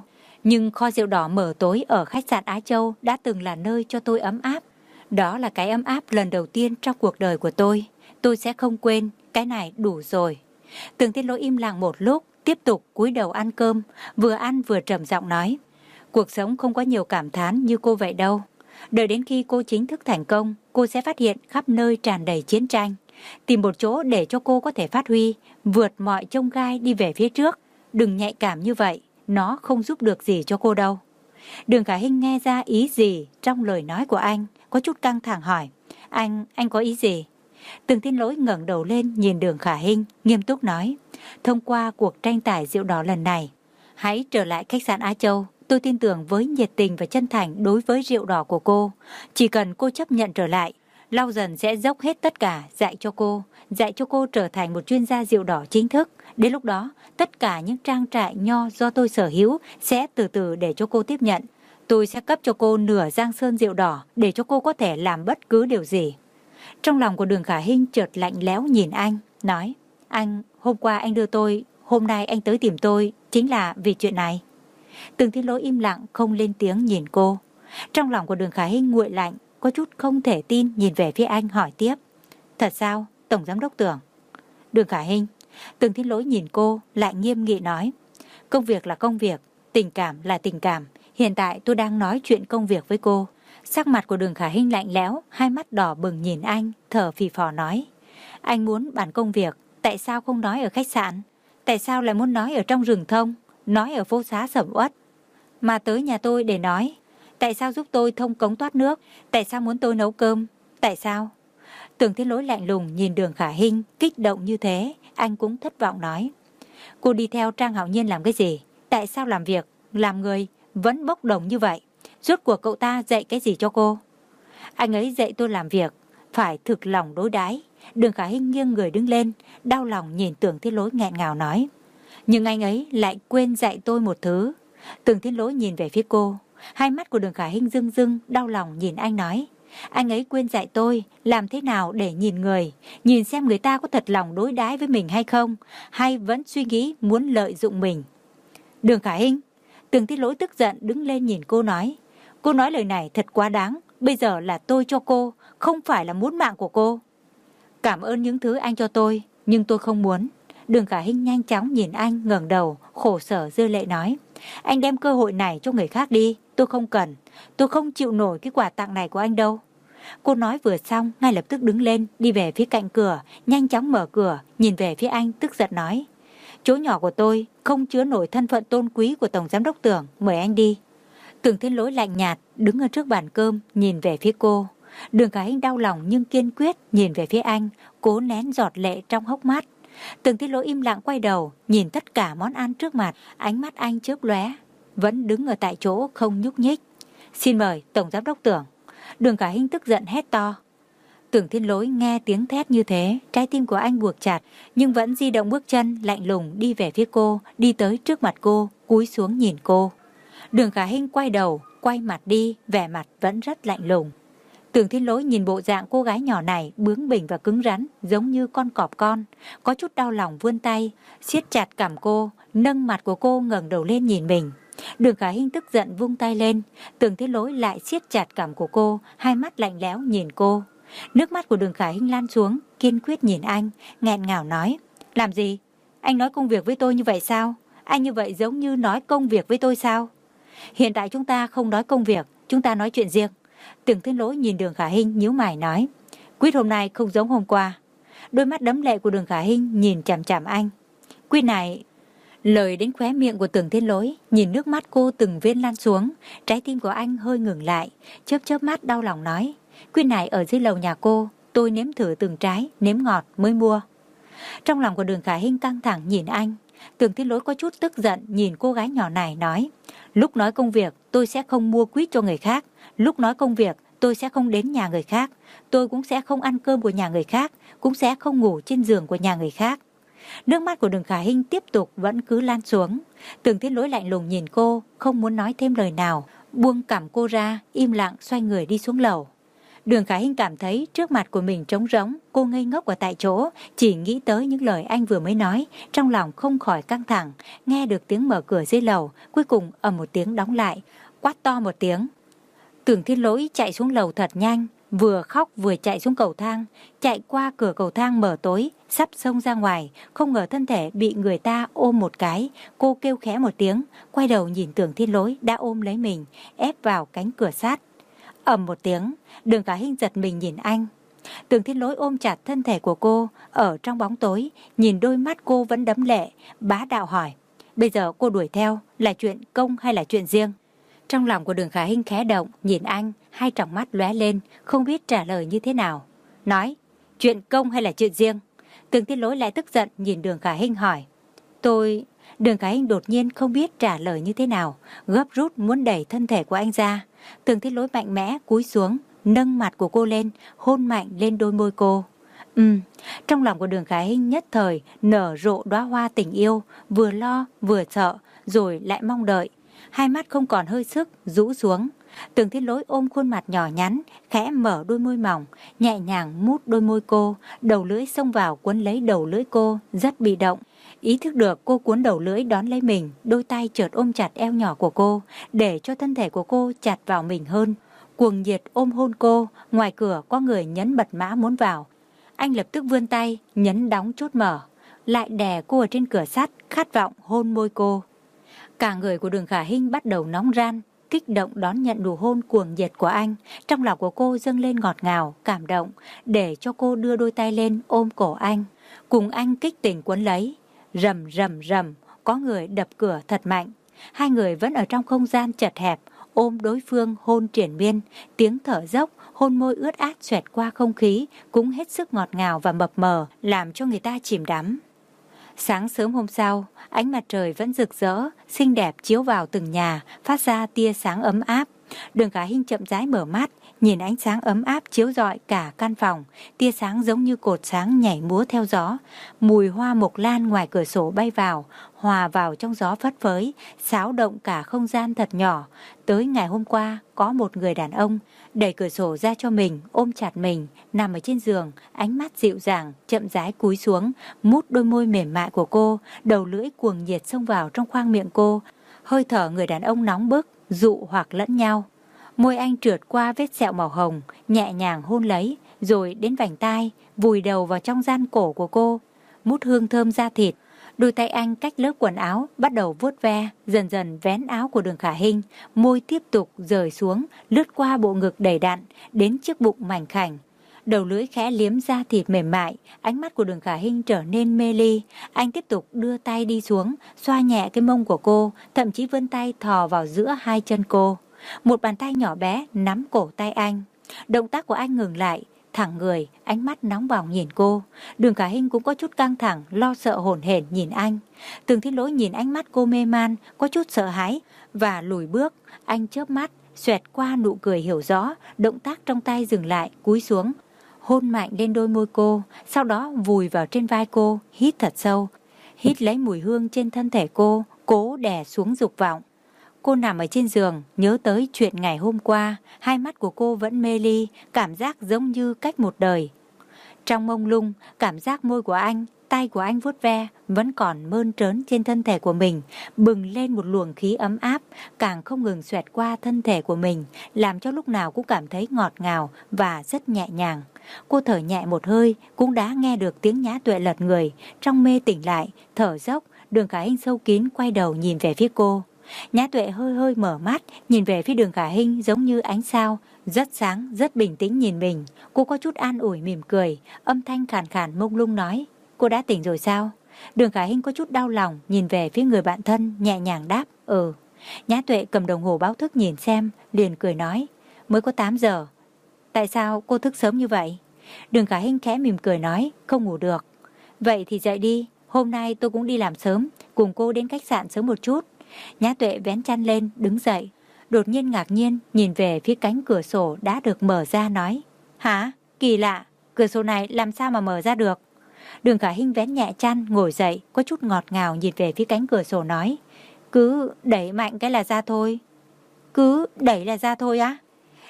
A: Nhưng kho rượu đỏ mở tối ở khách sạn Á Châu đã từng là nơi cho tôi ấm áp. Đó là cái ấm áp lần đầu tiên trong cuộc đời của tôi. Tôi sẽ không quên, cái này đủ rồi. Tưởng Thiên Lỗi im lặng một lúc, tiếp tục cúi đầu ăn cơm, vừa ăn vừa trầm giọng nói. Cuộc sống không có nhiều cảm thán như cô vậy đâu. Đợi đến khi cô chính thức thành công, cô sẽ phát hiện khắp nơi tràn đầy chiến tranh. Tìm một chỗ để cho cô có thể phát huy, vượt mọi chông gai đi về phía trước. Đừng nhạy cảm như vậy, nó không giúp được gì cho cô đâu. Đường Khả Hinh nghe ra ý gì trong lời nói của anh, có chút căng thẳng hỏi. Anh, anh có ý gì? Tưởng Thiên Lỗi ngẩng đầu lên nhìn Đường Khả Hinh, nghiêm túc nói. Thông qua cuộc tranh tài rượu đỏ lần này, hãy trở lại khách sạn Á Châu. Tôi tin tưởng với nhiệt tình và chân thành đối với rượu đỏ của cô. Chỉ cần cô chấp nhận trở lại, Lau Dần sẽ dốc hết tất cả dạy cho cô, dạy cho cô trở thành một chuyên gia rượu đỏ chính thức. Đến lúc đó, tất cả những trang trại nho do tôi sở hữu sẽ từ từ để cho cô tiếp nhận. Tôi sẽ cấp cho cô nửa giang sơn rượu đỏ để cho cô có thể làm bất cứ điều gì. Trong lòng của Đường Khả Hinh chợt lạnh lẽo nhìn anh, nói. Anh, hôm qua anh đưa tôi, hôm nay anh tới tìm tôi, chính là vì chuyện này. Tưởng Thiên Lỗi im lặng không lên tiếng nhìn cô. Trong lòng của Đường Khả Hinh nguội lạnh, có chút không thể tin nhìn về phía anh hỏi tiếp. Thật sao, Tổng Giám đốc Tưởng? Đường Khả Hinh. Tưởng Thiên Lỗi nhìn cô, lại nghiêm nghị nói. Công việc là công việc, tình cảm là tình cảm. Hiện tại tôi đang nói chuyện công việc với cô. Sắc mặt của Đường Khả Hinh lạnh lẽo, hai mắt đỏ bừng nhìn anh, thở phì phò nói. Anh muốn bàn công việc, tại sao không nói ở khách sạn? Tại sao lại muốn nói ở trong rừng thông, nói ở phố xá sầm uất? Mà tới nhà tôi để nói. Tại sao giúp tôi thông cống thoát nước? Tại sao muốn tôi nấu cơm? Tại sao? Tưởng Thiên Lỗi lạnh lùng nhìn Đường Khả Hinh, kích động như thế, anh cũng thất vọng nói. Cô đi theo Trang Hạo Nhiên làm cái gì? Tại sao làm việc, làm người vẫn bốc đồng như vậy? Rốt cuộc cậu ta dạy cái gì cho cô? Anh ấy dạy tôi làm việc, phải thực lòng đối đãi. Đường Khả Hinh nghiêng người đứng lên, đau lòng nhìn Tưởng Thiên Lỗi nghẹn ngào nói. Nhưng anh ấy lại quên dạy tôi một thứ. Tưởng Thiên Lỗi nhìn về phía cô, hai mắt của Đường Khả Hinh rưng rưng, đau lòng nhìn anh nói. Anh ấy quên dạy tôi làm thế nào để nhìn người, nhìn xem người ta có thật lòng đối đãi với mình hay không, hay vẫn suy nghĩ muốn lợi dụng mình. Đường Khả Hinh. Tưởng Thiên Lỗi tức giận đứng lên nhìn cô nói. Cô nói lời này thật quá đáng, bây giờ là tôi cho cô, không phải là muốn mạng của cô. Cảm ơn những thứ anh cho tôi, nhưng tôi không muốn. Đường Khả Hinh nhanh chóng nhìn anh, ngẩng đầu, khổ sở rơi lệ nói. Anh đem cơ hội này cho người khác đi, tôi không cần, tôi không chịu nổi cái quà tặng này của anh đâu. Cô nói vừa xong, ngay lập tức đứng lên, đi về phía cạnh cửa, nhanh chóng mở cửa, nhìn về phía anh, tức giận nói. Chỗ nhỏ của tôi không chứa nổi thân phận tôn quý của Tổng Giám đốc Tưởng, mời anh đi. Tưởng Thiên Lỗi lạnh nhạt, đứng ở trước bàn cơm, nhìn về phía cô. Đường Khả Hinh đau lòng nhưng kiên quyết, nhìn về phía anh, cố nén giọt lệ trong hốc mắt. Tưởng Thiên Lỗi im lặng quay đầu, nhìn tất cả món ăn trước mặt, ánh mắt anh chớp lóe, vẫn đứng ở tại chỗ không nhúc nhích. Xin mời Tổng Giám đốc Tưởng. Đường Khả Hinh tức giận hét to. Tưởng Thiên Lỗi nghe tiếng thét như thế, trái tim của anh buộc chặt, nhưng vẫn di động bước chân lạnh lùng đi về phía cô, đi tới trước mặt cô, cúi xuống nhìn cô. Đường Khả Hinh quay đầu, quay mặt đi, vẻ mặt vẫn rất lạnh lùng. Tưởng Thiên Lỗi nhìn bộ dạng cô gái nhỏ này bướng bỉnh và cứng rắn, giống như con cọp con, có chút đau lòng vươn tay, siết chặt cằm cô, nâng mặt của cô ngẩng đầu lên nhìn mình. Đường Khả Hinh tức giận vung tay lên, Tưởng Thiên Lỗi lại siết chặt cằm của cô, hai mắt lạnh lẽo nhìn cô. Nước mắt của Đường Khả Hinh lan xuống, kiên quyết nhìn anh, nghẹn ngào nói. Làm gì? Anh nói công việc với tôi như vậy sao? Anh như vậy giống như nói công việc với tôi sao? Hiện tại chúng ta không nói công việc, chúng ta nói chuyện riêng. Tưởng Thiên Lỗi nhìn Đường Khả Hinh nhíu mày nói. Quyết hôm nay không giống hôm qua. Đôi mắt đẫm lệ của Đường Khả Hinh nhìn chằm chằm anh. Quyết này... Lời đến khóe miệng của Tưởng Thiên Lỗi, nhìn nước mắt cô từng viên lan xuống, trái tim của anh hơi ngừng lại, chớp chớp mắt đau lòng nói. Quyết này ở dưới lầu nhà cô, tôi nếm thử từng trái, nếm ngọt mới mua. Trong lòng của Đường Khả Hinh căng thẳng nhìn anh. Tưởng Thiên Lỗi có chút tức giận nhìn cô gái nhỏ này nói. Lúc nói công việc tôi sẽ không mua quýt cho người khác, lúc nói công việc tôi sẽ không đến nhà người khác, tôi cũng sẽ không ăn cơm của nhà người khác, cũng sẽ không ngủ trên giường của nhà người khác. Nước mắt của Đường Khả Hinh tiếp tục vẫn cứ lan xuống. Tưởng Thiên Lỗi lạnh lùng nhìn cô, không muốn nói thêm lời nào, buông cằm cô ra, im lặng xoay người đi xuống lầu. Đường Khả Hinh cảm thấy trước mặt của mình trống rỗng, cô ngây ngốc ở tại chỗ, chỉ nghĩ tới những lời anh vừa mới nói, trong lòng không khỏi căng thẳng. Nghe được tiếng mở cửa dưới lầu, cuối cùng ầm một tiếng đóng lại, quát to một tiếng. Tưởng Thiên Lỗi chạy xuống lầu thật nhanh, vừa khóc vừa chạy xuống cầu thang, chạy qua cửa cầu thang mở tối, sắp xông ra ngoài, không ngờ thân thể bị người ta ôm một cái. Cô kêu khẽ một tiếng, quay đầu nhìn Tưởng Thiên Lỗi đã ôm lấy mình, ép vào cánh cửa sắt. Ầm một tiếng, Đường Khả Hinh giật mình nhìn anh. Tưởng Thiên Lỗi ôm chặt thân thể của cô, ở trong bóng tối, nhìn đôi mắt cô vẫn đẫm lệ, bá đạo hỏi, bây giờ cô đuổi theo là chuyện công hay là chuyện riêng? Trong lòng của Đường Khả Hinh khẽ động, nhìn anh, hai tròng mắt lóe lên, không biết trả lời như thế nào. Nói, chuyện công hay là chuyện riêng? Tưởng Thiên Lỗi lại tức giận nhìn Đường Khả Hinh hỏi. Tôi... Đường Khả Hinh đột nhiên không biết trả lời như thế nào, gấp rút muốn đẩy thân thể của anh ra. Tưởng Thiên Lỗi mạnh mẽ cúi xuống, nâng mặt của cô lên, hôn mạnh lên đôi môi cô. Ừm, trong lòng của Đường Khả Hinh nhất thời nở rộ đóa hoa tình yêu, vừa lo vừa sợ, rồi lại mong đợi. Hai mắt không còn hơi sức, rũ xuống. Tưởng Thiên Lỗi ôm khuôn mặt nhỏ nhắn, khẽ mở đôi môi mỏng, nhẹ nhàng mút đôi môi cô, đầu lưỡi xông vào cuốn lấy đầu lưỡi cô, rất bị động. Ý thức được cô cuốn đầu lưỡi đón lấy mình, đôi tay chợt ôm chặt eo nhỏ của cô, để cho thân thể của cô chặt vào mình hơn. Cuồng nhiệt ôm hôn cô, ngoài cửa có người nhấn mật mã muốn vào. Anh lập tức vươn tay, nhấn đóng chốt mở, lại đè cô ở trên cửa sắt, khát vọng hôn môi cô. Cả người của Đường Khả Hinh bắt đầu nóng ran, kích động đón nhận nụ hôn cuồng nhiệt của anh. Trong lòng của cô dâng lên ngọt ngào, cảm động, để cho cô đưa đôi tay lên ôm cổ anh, cùng anh kích tình cuốn lấy. Rầm rầm rầm, có người đập cửa thật mạnh. Hai người vẫn ở trong không gian chật hẹp, ôm đối phương hôn triển miên, tiếng thở dốc, hôn môi ướt át xoẹt qua không khí, cũng hết sức ngọt ngào và mập mờ, làm cho người ta chìm đắm. Sáng sớm hôm sau, ánh mặt trời vẫn rực rỡ, xinh đẹp chiếu vào từng nhà, phát ra tia sáng ấm áp. Đường Khả Hinh chậm rãi mở mắt, nhìn ánh sáng ấm áp chiếu rọi cả căn phòng, tia sáng giống như cột sáng nhảy múa theo gió. Mùi hoa mộc lan ngoài cửa sổ bay vào, hòa vào trong gió phất phới, xáo động cả không gian thật nhỏ. Tới ngày hôm qua, có một người đàn ông đẩy cửa sổ ra cho mình, ôm chặt mình, nằm ở trên giường, ánh mắt dịu dàng, chậm rãi cúi xuống, mút đôi môi mềm mại của cô, đầu lưỡi cuồng nhiệt xông vào trong khoang miệng cô. Hơi thở người đàn ông nóng bức, dụ hoặc lẫn nhau. Môi anh trượt qua vết sẹo màu hồng, nhẹ nhàng hôn lấy, rồi đến vành tai, vùi đầu vào trong gian cổ của cô, mút hương thơm da thịt. Đôi tay anh cách lớp quần áo, bắt đầu vuốt ve, dần dần vén áo của Đường Khả Hinh, môi tiếp tục rời xuống, lướt qua bộ ngực đầy đặn, đến chiếc bụng mảnh khảnh. Đầu lưỡi khẽ liếm da thịt mềm mại, ánh mắt của Đường Khả Hinh trở nên mê ly. Anh tiếp tục đưa tay đi xuống, xoa nhẹ cái mông của cô, thậm chí vươn tay thò vào giữa hai chân cô. Một bàn tay nhỏ bé nắm cổ tay anh. Động tác của anh ngừng lại, thẳng người, ánh mắt nóng bỏng nhìn cô. Đường Khả Hinh cũng có chút căng thẳng, lo sợ hổn hển nhìn anh. Tưởng Thiên Lỗi nhìn ánh mắt cô mê man, có chút sợ hãi và lùi bước. Anh chớp mắt, xoẹt qua nụ cười hiểu rõ, động tác trong tay dừng lại, cúi xuống, hôn mạnh lên đôi môi cô, sau đó vùi vào trên vai cô, hít thật sâu, hít lấy mùi hương trên thân thể cô, cố đè xuống dục vọng. Cô nằm ở trên giường, nhớ tới chuyện ngày hôm qua, hai mắt của cô vẫn mê ly, cảm giác giống như cách một đời. Trong mông lung, cảm giác môi của anh, tay của anh vuốt ve, vẫn còn mơn trớn trên thân thể của mình, bừng lên một luồng khí ấm áp, càng không ngừng xoẹt qua thân thể của mình, làm cho lúc nào cũng cảm thấy ngọt ngào và rất nhẹ nhàng. Cô thở nhẹ một hơi, cũng đã nghe được tiếng Nhã Tuệ lật người, trong mê tỉnh lại, thở dốc. Đường Khả Hinh sâu kín quay đầu nhìn về phía cô. Nhã Tuệ hơi hơi mở mắt, nhìn về phía Đường Khả Hinh giống như ánh sao, rất sáng, rất bình tĩnh nhìn mình. Cô có chút an ủi mỉm cười, âm thanh khàn khàn mông lung nói, cô đã tỉnh rồi sao? Đường Khả Hinh có chút đau lòng, nhìn về phía người bạn thân, nhẹ nhàng đáp, ừ. Nhã Tuệ cầm đồng hồ báo thức nhìn xem, liền cười nói, mới có tám giờ. Tại sao cô thức sớm như vậy? Đường Khả Hinh khẽ mỉm cười nói, không ngủ được. Vậy thì dậy đi, hôm nay tôi cũng đi làm sớm, cùng cô đến khách sạn sớm một chút. Nhã Tuệ vén chăn lên, đứng dậy, đột nhiên ngạc nhiên nhìn về phía cánh cửa sổ đã được mở ra nói, hả? Kỳ lạ, cửa sổ này làm sao mà mở ra được? Đường Khả Hinh vén nhẹ chăn, ngồi dậy, có chút ngọt ngào nhìn về phía cánh cửa sổ nói, cứ đẩy mạnh cái là ra thôi. Cứ đẩy là ra thôi á?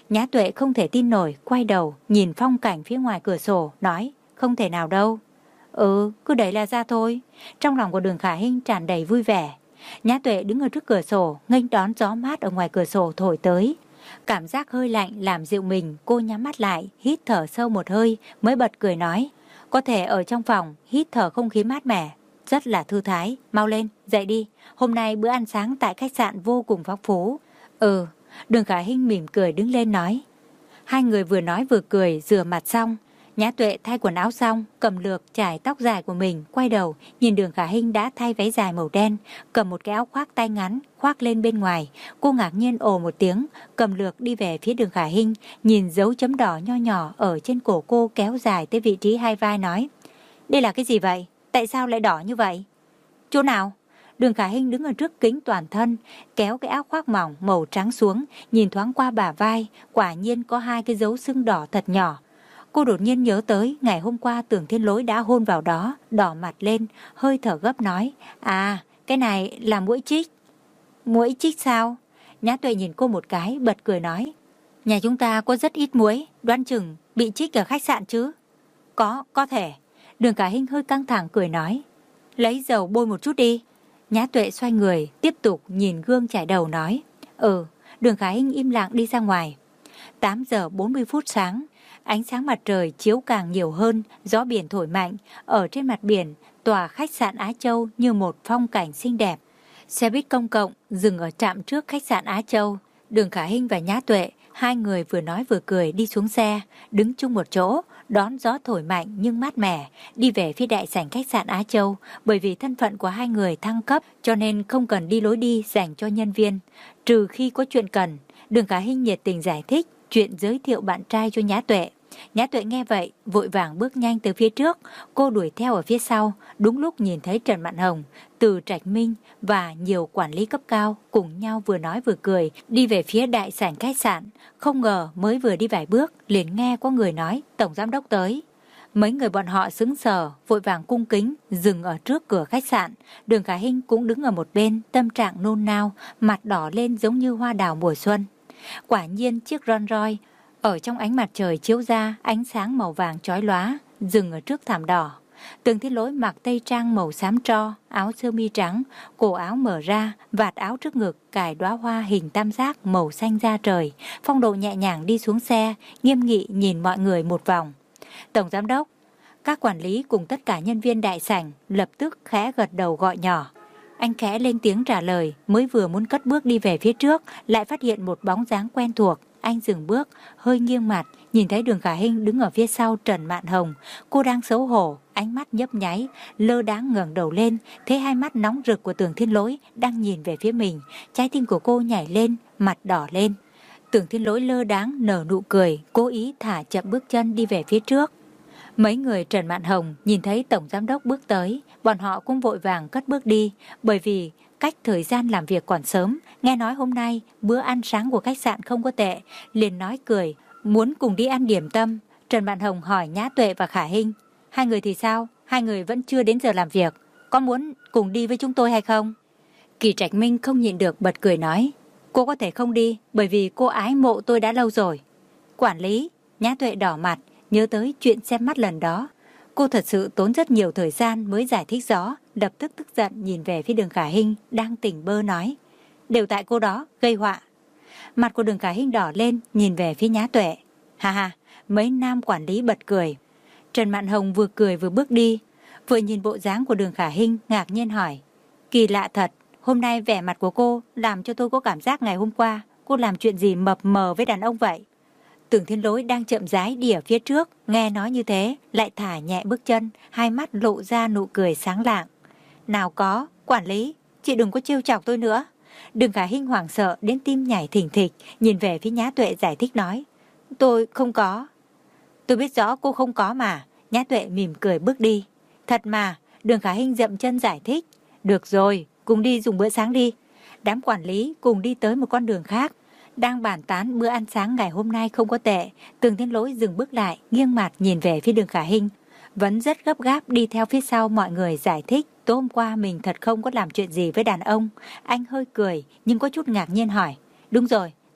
A: Nhã Tuệ không thể tin nổi, quay đầu, nhìn phong cảnh phía ngoài cửa sổ, nói, không thể nào đâu. Ừ, cứ đẩy là ra thôi. Trong lòng của Đường Khả Hinh tràn đầy vui vẻ. Nhã Tuệ đứng ở trước cửa sổ, nghênh đón gió mát ở ngoài cửa sổ thổi tới. Cảm giác hơi lạnh làm dịu mình, cô nhắm mắt lại, hít thở sâu một hơi, mới bật cười nói. Có thể ở trong phòng, hít thở không khí mát mẻ, rất là thư thái. Mau lên, dậy đi. Hôm nay bữa ăn sáng tại khách sạn vô cùng phong phú. Ừ, Đường Khả Hinh mỉm cười đứng lên nói. Hai người vừa nói vừa cười, rửa mặt xong. Nhã Tuệ thay quần áo xong, cầm lược chải tóc dài của mình, quay đầu, nhìn Đường Khả Hinh đã thay váy dài màu đen, cầm một cái áo khoác tay ngắn, khoác lên bên ngoài. Cô ngạc nhiên ồ một tiếng, cầm lược đi về phía Đường Khả Hinh, nhìn dấu chấm đỏ nho nhỏ ở trên cổ cô kéo dài tới vị trí hai vai nói. Đây là cái gì vậy? Tại sao lại đỏ như vậy? Chỗ nào? Đường Khả Hinh đứng ở trước kính toàn thân, kéo cái áo khoác mỏng màu trắng xuống, nhìn thoáng qua bả vai, quả nhiên có hai cái dấu sưng đỏ thật nhỏ. Cô đột nhiên nhớ tới ngày hôm qua Tưởng Thiên Lỗi đã hôn vào đó, đỏ mặt lên, hơi thở gấp nói, à, cái này là muỗi chích. Muỗi chích sao? Nhã Tuệ nhìn cô một cái, bật cười nói, nhà chúng ta có rất ít muỗi, đoán chừng bị chích ở khách sạn chứ? Có, có thể. Đường Khả Hinh hơi căng thẳng cười nói, lấy dầu bôi một chút đi. Nhã Tuệ xoay người, tiếp tục nhìn gương chải đầu nói, ừ. Đường Khả Hinh im lặng đi ra ngoài. tám giờ bốn mươi phút sáng, ánh sáng mặt trời chiếu càng nhiều hơn, gió biển thổi mạnh, ở trên mặt biển, tòa khách sạn Á Châu như một phong cảnh xinh đẹp. Xe buýt công cộng dừng ở trạm trước khách sạn Á Châu. Đường Khả Hinh và Nhã Tuệ, hai người vừa nói vừa cười đi xuống xe, đứng chung một chỗ, đón gió thổi mạnh nhưng mát mẻ, đi về phía đại sảnh khách sạn Á Châu. Bởi vì thân phận của hai người thăng cấp cho nên không cần đi lối đi dành cho nhân viên, trừ khi có chuyện cần. Đường Khả Hinh nhiệt tình giải thích chuyện giới thiệu bạn trai cho Nhã Tuệ. Nhã Tuệ nghe vậy, vội vàng bước nhanh tới phía trước, cô đuổi theo ở phía sau, đúng lúc nhìn thấy Trần Mạn Hồng, Từ Trạch Minh và nhiều quản lý cấp cao cùng nhau vừa nói vừa cười, đi về phía đại sảnh khách sạn. Không ngờ mới vừa đi vài bước, liền nghe có người nói Tổng Giám Đốc tới. Mấy người bọn họ sững sờ, vội vàng cung kính, dừng ở trước cửa khách sạn. Đường Khả Hinh cũng đứng ở một bên, tâm trạng nôn nao, mặt đỏ lên giống như hoa đào mùa xuân. Quả nhiên chiếc Rolls Royce ở trong ánh mặt trời chiếu ra ánh sáng màu vàng chói lóa, dừng ở trước thảm đỏ. Tưởng Thiên Lỗi mặc tây trang màu xám tro, áo sơ mi trắng, cổ áo mở ra, vạt áo trước ngực cài đóa hoa hình tam giác màu xanh da trời, phong độ nhẹ nhàng đi xuống xe, nghiêm nghị nhìn mọi người một vòng. Tổng Giám Đốc, các quản lý cùng tất cả nhân viên đại sảnh lập tức khẽ gật đầu gọi nhỏ. Anh khẽ lên tiếng trả lời, mới vừa muốn cất bước đi về phía trước, lại phát hiện một bóng dáng quen thuộc. Anh dừng bước, hơi nghiêng mặt, nhìn thấy Đường Khả Hinh đứng ở phía sau Trần Mạn Hồng. Cô đang xấu hổ, ánh mắt nhấp nháy, lơ đãng ngẩng đầu lên, thấy hai mắt nóng rực của Tưởng Thiên Lỗi đang nhìn về phía mình. Trái tim của cô nhảy lên, mặt đỏ lên. Tưởng Thiên Lỗi lơ đãng nở nụ cười, cố ý thả chậm bước chân đi về phía trước. Mấy người Trần Mạn Hồng nhìn thấy Tổng Giám Đốc bước tới, bọn họ cũng vội vàng cất bước đi, bởi vì cách thời gian làm việc còn sớm, nghe nói hôm nay bữa ăn sáng của khách sạn không có tệ, liền nói cười, muốn cùng đi ăn điểm tâm. Trần Mạn Hồng hỏi Nhã Tuệ và Khả Hinh, hai người thì sao? Hai người vẫn chưa đến giờ làm việc, có muốn cùng đi với chúng tôi hay không? Kỳ Trạch Minh không nhịn được bật cười nói, cô có thể không đi, bởi vì cô ái mộ tôi đã lâu rồi. Quản lý, Nhã Tuệ đỏ mặt, nhớ tới chuyện xem mắt lần đó. Cô thật sự tốn rất nhiều thời gian mới giải thích rõ, lập tức tức giận nhìn về phía Đường Khả Hinh đang tỉnh bơ nói, đều tại cô đó, gây họa. Mặt của Đường Khả Hinh đỏ lên, nhìn về phía Nhã Tuệ. Ha ha, mấy nam quản lý bật cười. Trần Mạn Hồng vừa cười vừa bước đi, vừa nhìn bộ dáng của Đường Khả Hinh ngạc nhiên hỏi, kỳ lạ thật, hôm nay vẻ mặt của cô làm cho tôi có cảm giác ngày hôm qua cô làm chuyện gì mập mờ với đàn ông vậy. Tưởng Thiên Lỗi đang chậm rãi đi ở phía trước, nghe nói như thế, lại thả nhẹ bước chân, hai mắt lộ ra nụ cười sáng lạng. Nào có, quản lý, chị đừng có trêu chọc tôi nữa. Đường Khả Hinh hoảng sợ đến tim nhảy thình thịch, nhìn về phía Nhã Tuệ giải thích nói, tôi không có. Tôi biết rõ cô không có mà. Nhã Tuệ mỉm cười bước đi. Thật mà, Đường Khả Hinh dậm chân giải thích. Được rồi, cùng đi dùng bữa sáng đi. Đám quản lý cùng đi tới một con đường khác, đang bàn tán bữa ăn sáng ngày hôm nay không có tệ. Tưởng Thiên Lỗi dừng bước lại, nghiêng mặt nhìn về phía Đường Khả Hinh, vẫn rất gấp gáp đi theo phía sau mọi người giải thích tối hôm qua mình thật không có làm chuyện gì với đàn ông. Anh hơi cười nhưng có chút ngạc nhiên hỏi, đúng rồi,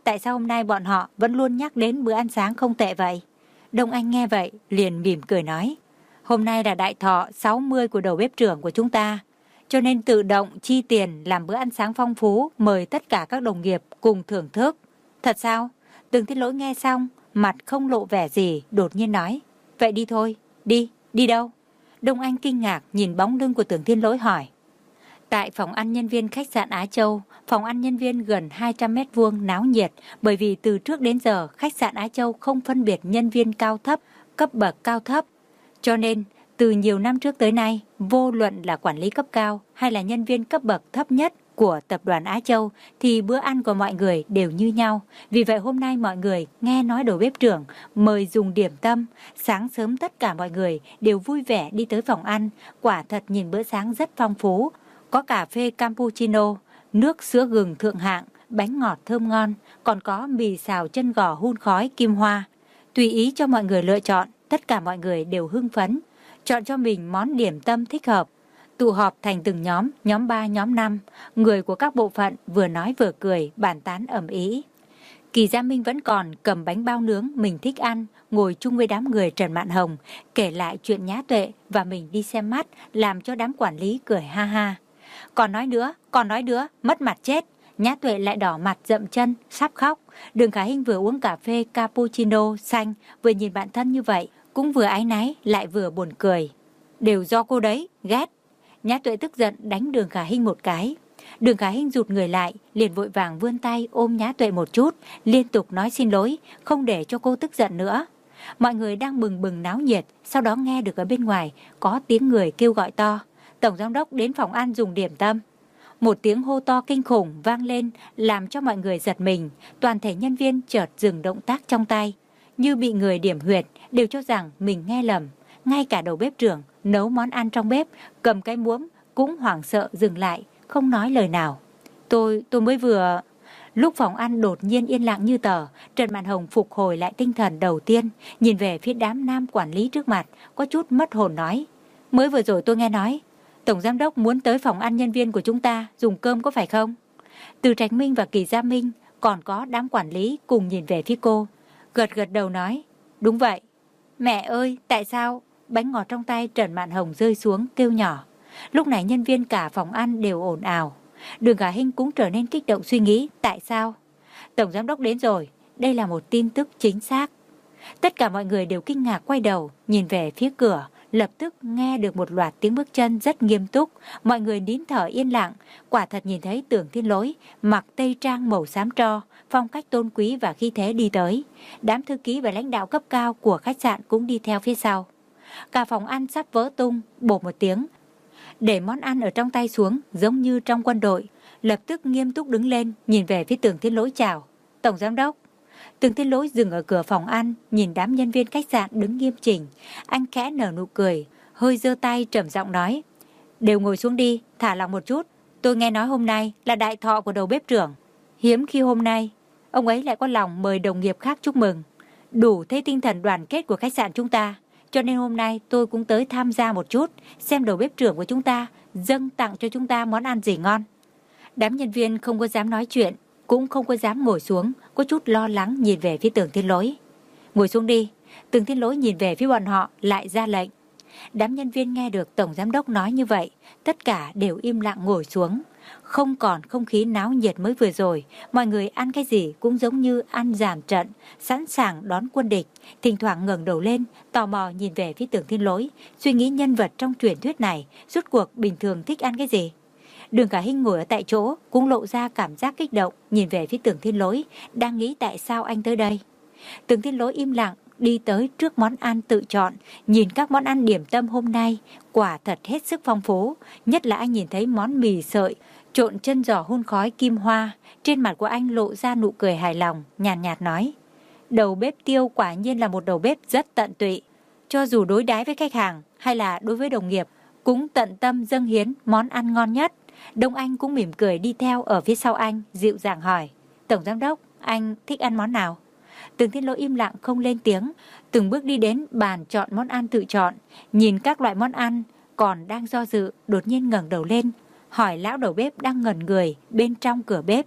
A: tại sao hôm nay bọn họ vẫn luôn nhắc đến bữa ăn sáng không tệ vậy? Đông Anh nghe vậy, liền mỉm cười nói. Hôm nay là đại thọ sáu mươi của đầu bếp trưởng của chúng ta, cho nên tự động chi tiền làm bữa ăn sáng phong phú, mời tất cả các đồng nghiệp cùng thưởng thức. Thật sao? Tường Thiên Lỗi nghe xong, mặt không lộ vẻ gì, đột nhiên nói. Vậy đi thôi, đi, đi đâu? Đông Anh kinh ngạc nhìn bóng lưng của Tường Thiên Lỗi hỏi. Tại phòng ăn nhân viên khách sạn Á Châu, phòng ăn nhân viên gần hai trăm mét vuông náo nhiệt, bởi vì từ trước đến giờ khách sạn Á Châu không phân biệt nhân viên cao thấp, cấp bậc cao thấp. Cho nên, từ nhiều năm trước tới nay, vô luận là quản lý cấp cao hay là nhân viên cấp bậc thấp nhất của tập đoàn Á Châu thì bữa ăn của mọi người đều như nhau. Vì vậy hôm nay mọi người nghe nói đầu bếp trưởng mời dùng điểm tâm, sáng sớm tất cả mọi người đều vui vẻ đi tới phòng ăn, quả thật nhìn bữa sáng rất phong phú. Có cà phê cappuccino, nước sữa gừng thượng hạng, bánh ngọt thơm ngon, còn có mì xào chân gò hun khói kim hoa. Tùy ý cho mọi người lựa chọn, tất cả mọi người đều hưng phấn, chọn cho mình món điểm tâm thích hợp. Tụ họp thành từng nhóm, nhóm ba, nhóm năm, người của các bộ phận vừa nói vừa cười, bàn tán ầm ĩ. Kỳ Gia Minh vẫn còn cầm bánh bao nướng mình thích ăn, ngồi chung với đám người Trần Mạn Hồng, kể lại chuyện Nhã Tuệ và mình đi xem mắt, làm cho đám quản lý cười ha ha. Còn nói nữa, còn nói nữa, mất mặt chết. Nhã Tuệ lại đỏ mặt dậm chân, sắp khóc. Đường Khả Hinh vừa uống cà phê cappuccino xanh, vừa nhìn bạn thân như vậy, cũng vừa áy náy, lại vừa buồn cười. Đều do cô đấy, ghét. Nhã Tuệ tức giận đánh Đường Khả Hinh một cái. Đường Khả Hinh rụt người lại, liền vội vàng vươn tay ôm Nhã Tuệ một chút, liên tục nói xin lỗi, không để cho cô tức giận nữa. Mọi người đang bừng bừng náo nhiệt, sau đó nghe được ở bên ngoài có tiếng người kêu gọi to. Tổng giám đốc đến phòng ăn dùng điểm tâm. Một tiếng hô to kinh khủng vang lên làm cho mọi người giật mình. Toàn thể nhân viên chợt dừng động tác trong tay, như bị người điểm huyệt, đều cho rằng mình nghe lầm. Ngay cả đầu bếp trưởng nấu món ăn trong bếp, cầm cái muỗng cũng hoảng sợ dừng lại, không nói lời nào. Tôi, tôi mới vừa... Lúc phòng ăn đột nhiên yên lặng như tờ, Trần Mạn Hồng phục hồi lại tinh thần đầu tiên, nhìn về phía đám nam quản lý trước mặt, có chút mất hồn nói. Mới vừa rồi tôi nghe nói, Tổng giám đốc muốn tới phòng ăn nhân viên của chúng ta dùng cơm có phải không? Từ Trạch Minh và Kỳ Gia Minh, còn có đám quản lý cùng nhìn về phía cô, gật gật đầu nói, đúng vậy. Mẹ ơi, tại sao? Bánh ngọt trong tay Trần Mạn Hồng rơi xuống kêu nhỏ. Lúc này nhân viên cả phòng ăn đều ồn ào. Đường Khả Hinh cũng trở nên kích động suy nghĩ, tại sao? Tổng giám đốc đến rồi, đây là một tin tức chính xác. Tất cả mọi người đều kinh ngạc quay đầu, nhìn về phía cửa, lập tức nghe được một loạt tiếng bước chân rất nghiêm túc. Mọi người nín thở yên lặng, quả thật nhìn thấy Tưởng Thiên Lỗi mặc tây trang màu xám tro, phong cách tôn quý và khí thế đi tới. Đám thư ký và lãnh đạo cấp cao của khách sạn cũng đi theo phía sau. Cả phòng ăn sắp vỡ tung, bột một tiếng, để món ăn ở trong tay xuống giống như trong quân đội, lập tức nghiêm túc đứng lên, nhìn về phía Tưởng Thiên Lỗi chào. Tổng giám đốc. Tưởng Thiên Lỗi dừng ở cửa phòng ăn, nhìn đám nhân viên khách sạn đứng nghiêm chỉnh. Anh khẽ nở nụ cười, hơi giơ tay trầm giọng nói. Đều ngồi xuống đi, thả lỏng một chút. Tôi nghe nói hôm nay là đại thọ của đầu bếp trưởng. Hiếm khi hôm nay, ông ấy lại có lòng mời đồng nghiệp khác chúc mừng. Đủ thấy tinh thần đoàn kết của khách sạn chúng ta. Cho nên hôm nay tôi cũng tới tham gia một chút, xem đầu bếp trưởng của chúng ta dâng tặng cho chúng ta món ăn gì ngon. Đám nhân viên không có dám nói chuyện, cũng không có dám ngồi xuống, có chút lo lắng nhìn về phía Tưởng Thiên Lỗi. Ngồi xuống đi. Tưởng Thiên Lỗi nhìn về phía bọn họ, lại ra lệnh. Đám nhân viên nghe được Tổng Giám đốc nói như vậy, tất cả đều im lặng ngồi xuống. Không còn không khí náo nhiệt mới vừa rồi, mọi người ăn cái gì cũng giống như ăn giảm trận, sẵn sàng đón quân địch. Thỉnh thoảng ngẩng đầu lên, tò mò nhìn về phía Tưởng Thiên Lỗi, suy nghĩ nhân vật trong truyền thuyết này, rốt cuộc bình thường thích ăn cái gì. Đường Khả Hinh ngồi ở tại chỗ, cũng lộ ra cảm giác kích động, nhìn về phía Tưởng Thiên Lỗi, đang nghĩ tại sao anh tới đây. Tưởng Thiên Lỗi im lặng, đi tới trước món ăn tự chọn, nhìn các món ăn điểm tâm hôm nay, quả thật hết sức phong phú, nhất là anh nhìn thấy món mì sợi, trộn chân giò hun khói kim hoa, trên mặt của anh lộ ra nụ cười hài lòng, nhàn nhạt, nhạt nói. Đầu bếp Tiêu quả nhiên là một đầu bếp rất tận tụy, cho dù đối đãi với khách hàng hay là đối với đồng nghiệp, cũng tận tâm dâng hiến món ăn ngon nhất. Đông Anh cũng mỉm cười đi theo ở phía sau anh, dịu dàng hỏi, Tổng Giám đốc, anh thích ăn món nào? Tưởng Thiên Lỗi im lặng không lên tiếng, từng bước đi đến bàn chọn món ăn tự chọn, nhìn các loại món ăn, còn đang do dự, đột nhiên ngẩng đầu lên, hỏi lão đầu bếp đang ngẩn người bên trong cửa bếp.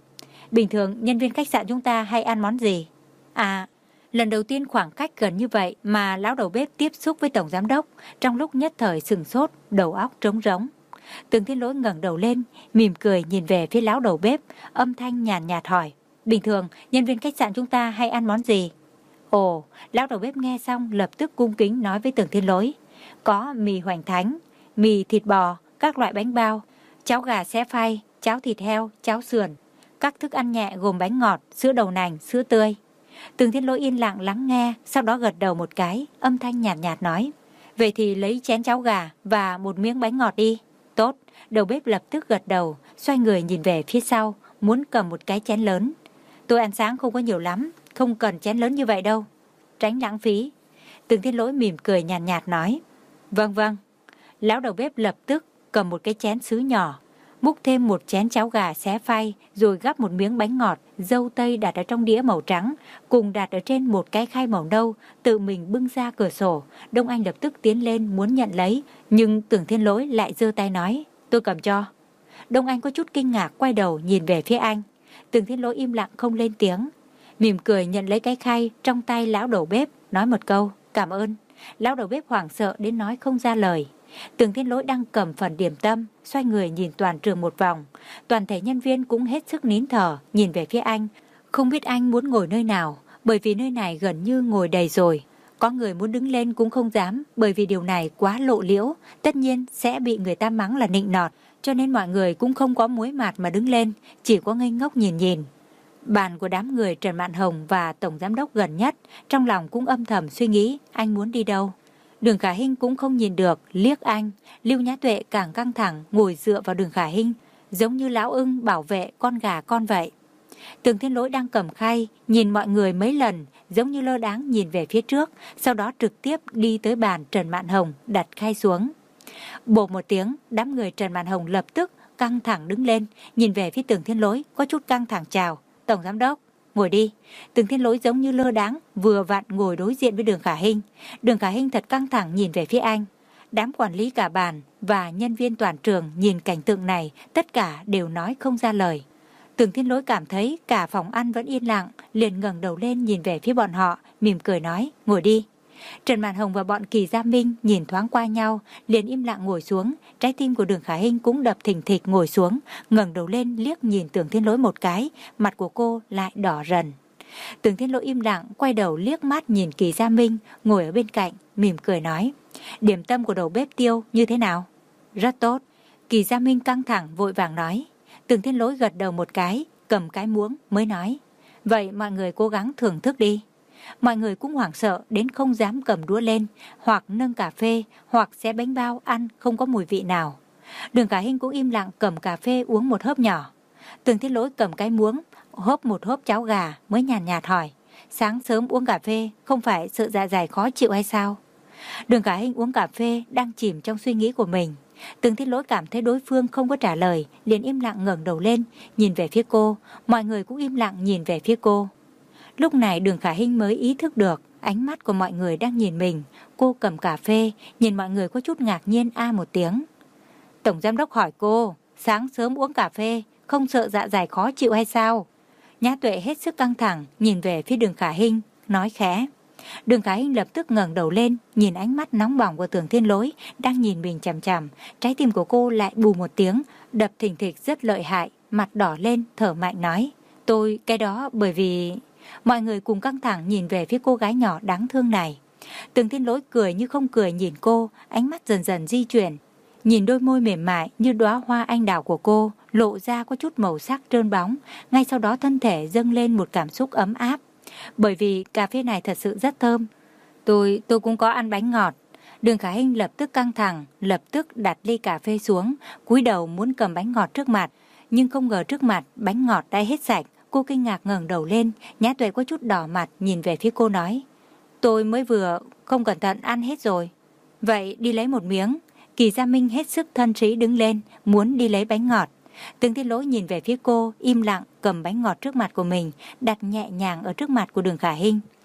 A: Bình thường nhân viên khách sạn chúng ta hay ăn món gì? À, lần đầu tiên khoảng cách gần như vậy mà lão đầu bếp tiếp xúc với tổng giám đốc, trong lúc nhất thời sừng sốt, đầu óc trống rỗng. Tưởng Thiên Lỗi ngẩng đầu lên, mỉm cười nhìn về phía lão đầu bếp, âm thanh nhàn nhạt hỏi, bình thường nhân viên khách sạn chúng ta hay ăn món gì? Ồ, lão đầu bếp nghe xong lập tức cung kính nói với Tưởng Thiên Lỗi, có mì hoành thánh, mì thịt bò, các loại bánh bao, cháo gà xé phay, cháo thịt heo, cháo sườn, các thức ăn nhẹ gồm bánh ngọt, sữa đậu nành, sữa tươi. Tưởng Thiên Lỗi yên lặng lắng nghe, sau đó gật đầu một cái, âm thanh nhạt nhạt nói, vậy thì lấy chén cháo gà và một miếng bánh ngọt đi. Tốt, đầu bếp lập tức gật đầu, xoay người nhìn về phía sau, muốn cầm một cái chén lớn. Tôi ăn sáng không có nhiều lắm, không cần chén lớn như vậy đâu, tránh lãng phí. Tưởng Thiên Lỗi mỉm cười nhàn nhạt, nhạt nói, vâng vâng. Lão đầu bếp lập tức cầm một cái chén sứ nhỏ, múc thêm một chén cháo gà xé phay, rồi gắp một miếng bánh ngọt, dâu tây đặt ở trong đĩa màu trắng, cùng đặt ở trên một cái khay màu nâu, tự mình bưng ra cửa sổ. Đông Anh lập tức tiến lên muốn nhận lấy, nhưng Tưởng Thiên Lỗi lại giơ tay nói, tôi cầm cho. Đông Anh có chút kinh ngạc quay đầu nhìn về phía anh. Tưởng Thiên Lỗi im lặng không lên tiếng, mỉm cười nhận lấy cái khay trong tay lão đầu bếp, nói một câu, cảm ơn. Lão đầu bếp hoảng sợ đến nói không ra lời. Tưởng Thiên Lỗi đang cầm phần điểm tâm, xoay người nhìn toàn trường một vòng. Toàn thể nhân viên cũng hết sức nín thở, nhìn về phía anh. Không biết anh muốn ngồi nơi nào, bởi vì nơi này gần như ngồi đầy rồi. Có người muốn đứng lên cũng không dám, bởi vì điều này quá lộ liễu, tất nhiên sẽ bị người ta mắng là nịnh nọt. Cho nên mọi người cũng không có muối mạt mà đứng lên, chỉ có ngây ngốc nhìn nhìn. Bàn của đám người Trần Mạn Hồng và Tổng Giám đốc gần nhất, trong lòng cũng âm thầm suy nghĩ anh muốn đi đâu. Đường Khả Hinh cũng không nhìn được, liếc anh. Lưu Nhã Tuệ càng căng thẳng ngồi dựa vào Đường Khả Hinh, giống như lão ưng bảo vệ con gà con vậy. Tưởng Thiên Lỗi đang cầm khay, nhìn mọi người mấy lần, giống như lơ đãng nhìn về phía trước, sau đó trực tiếp đi tới bàn Trần Mạn Hồng, đặt khay xuống. Bộp một tiếng, đám người Trần Mạn Hồng lập tức căng thẳng đứng lên, nhìn về phía Tưởng Thiên Lỗi, có chút căng thẳng chào, Tổng Giám đốc, ngồi đi. Tưởng Thiên Lỗi giống như lơ đãng vừa vặn ngồi đối diện với Đường Khả Hinh. Đường Khả Hinh thật căng thẳng nhìn về phía anh. Đám quản lý cả bàn và nhân viên toàn trường nhìn cảnh tượng này, tất cả đều nói không ra lời. Tưởng Thiên Lỗi cảm thấy cả phòng ăn vẫn yên lặng, liền ngẩng đầu lên nhìn về phía bọn họ, mỉm cười nói, ngồi đi. Trần Mạn Hồng và bọn Kỳ Gia Minh nhìn thoáng qua nhau, liền im lặng ngồi xuống. Trái tim của Đường Khả Hinh cũng đập thình thịch ngồi xuống, ngẩng đầu lên liếc nhìn Tưởng Thiên Lỗi một cái, mặt của cô lại đỏ rần. Tưởng Thiên Lỗi im lặng quay đầu liếc mắt nhìn Kỳ Gia Minh ngồi ở bên cạnh, mỉm cười nói, điểm tâm của đầu bếp Tiêu như thế nào? Rất tốt. Kỳ Gia Minh căng thẳng vội vàng nói. Tưởng Thiên Lỗi gật đầu một cái, cầm cái muỗng mới nói, vậy mọi người cố gắng thưởng thức đi. Mọi người cũng hoảng sợ đến không dám cầm đũa lên, hoặc nâng cà phê, hoặc xé bánh bao ăn không có mùi vị nào. Đường Khả Hinh cũng im lặng cầm cà phê uống một hớp nhỏ. Tưởng Thiên Lỗi cầm cái muỗng, hớp một hớp cháo gà mới nhàn nhạt, nhạt hỏi, sáng sớm uống cà phê không phải sợ dạ dày khó chịu hay sao? Đường Khả Hinh uống cà phê đang chìm trong suy nghĩ của mình. Tưởng Thiên Lỗi cảm thấy đối phương không có trả lời, liền im lặng ngẩng đầu lên, nhìn về phía cô. Mọi người cũng im lặng nhìn về phía cô. Lúc này Đường Khả Hinh mới ý thức được ánh mắt của mọi người đang nhìn mình. Cô cầm cà phê, nhìn mọi người có chút ngạc nhiên a một tiếng. Tổng Giám đốc hỏi cô, sáng sớm uống cà phê, không sợ dạ dày khó chịu hay sao? Nhã Tuệ hết sức căng thẳng, nhìn về phía Đường Khả Hinh, nói khẽ. Đường Khả Hinh lập tức ngẩng đầu lên, nhìn ánh mắt nóng bỏng của Tưởng Thiên Lỗi đang nhìn mình chằm chằm. Trái tim của cô lại bù một tiếng, đập thình thịch rất lợi hại, mặt đỏ lên, thở mạnh nói. Tôi, cái đó bởi vì... Mọi người cùng căng thẳng nhìn về phía cô gái nhỏ đáng thương này. Tưởng Thiên Lỗi cười như không cười nhìn cô, ánh mắt dần dần di chuyển. Nhìn đôi môi mềm mại như đóa hoa anh đào của cô, lộ ra có chút màu sắc trơn bóng. Ngay sau đó thân thể dâng lên một cảm xúc ấm áp. Bởi vì cà phê này thật sự rất thơm. Tôi, tôi cũng có ăn bánh ngọt. Đường Khả Hinh lập tức căng thẳng, lập tức đặt ly cà phê xuống, cúi đầu muốn cầm bánh ngọt trước mặt. Nhưng không ngờ trước mặt bánh ngọt đã hết sạch. Cô kinh ngạc ngẩng đầu lên, Nhã Tuệ có chút đỏ mặt nhìn về phía cô nói. Tôi mới vừa không cẩn thận ăn hết rồi. Vậy đi lấy một miếng. Kỳ Gia Minh hết sức thân trí đứng lên, muốn đi lấy bánh ngọt. Tưởng Thiên Lỗi nhìn về phía cô, im lặng cầm bánh ngọt trước mặt của mình, đặt nhẹ nhàng ở trước mặt của Đường Khả Hinh.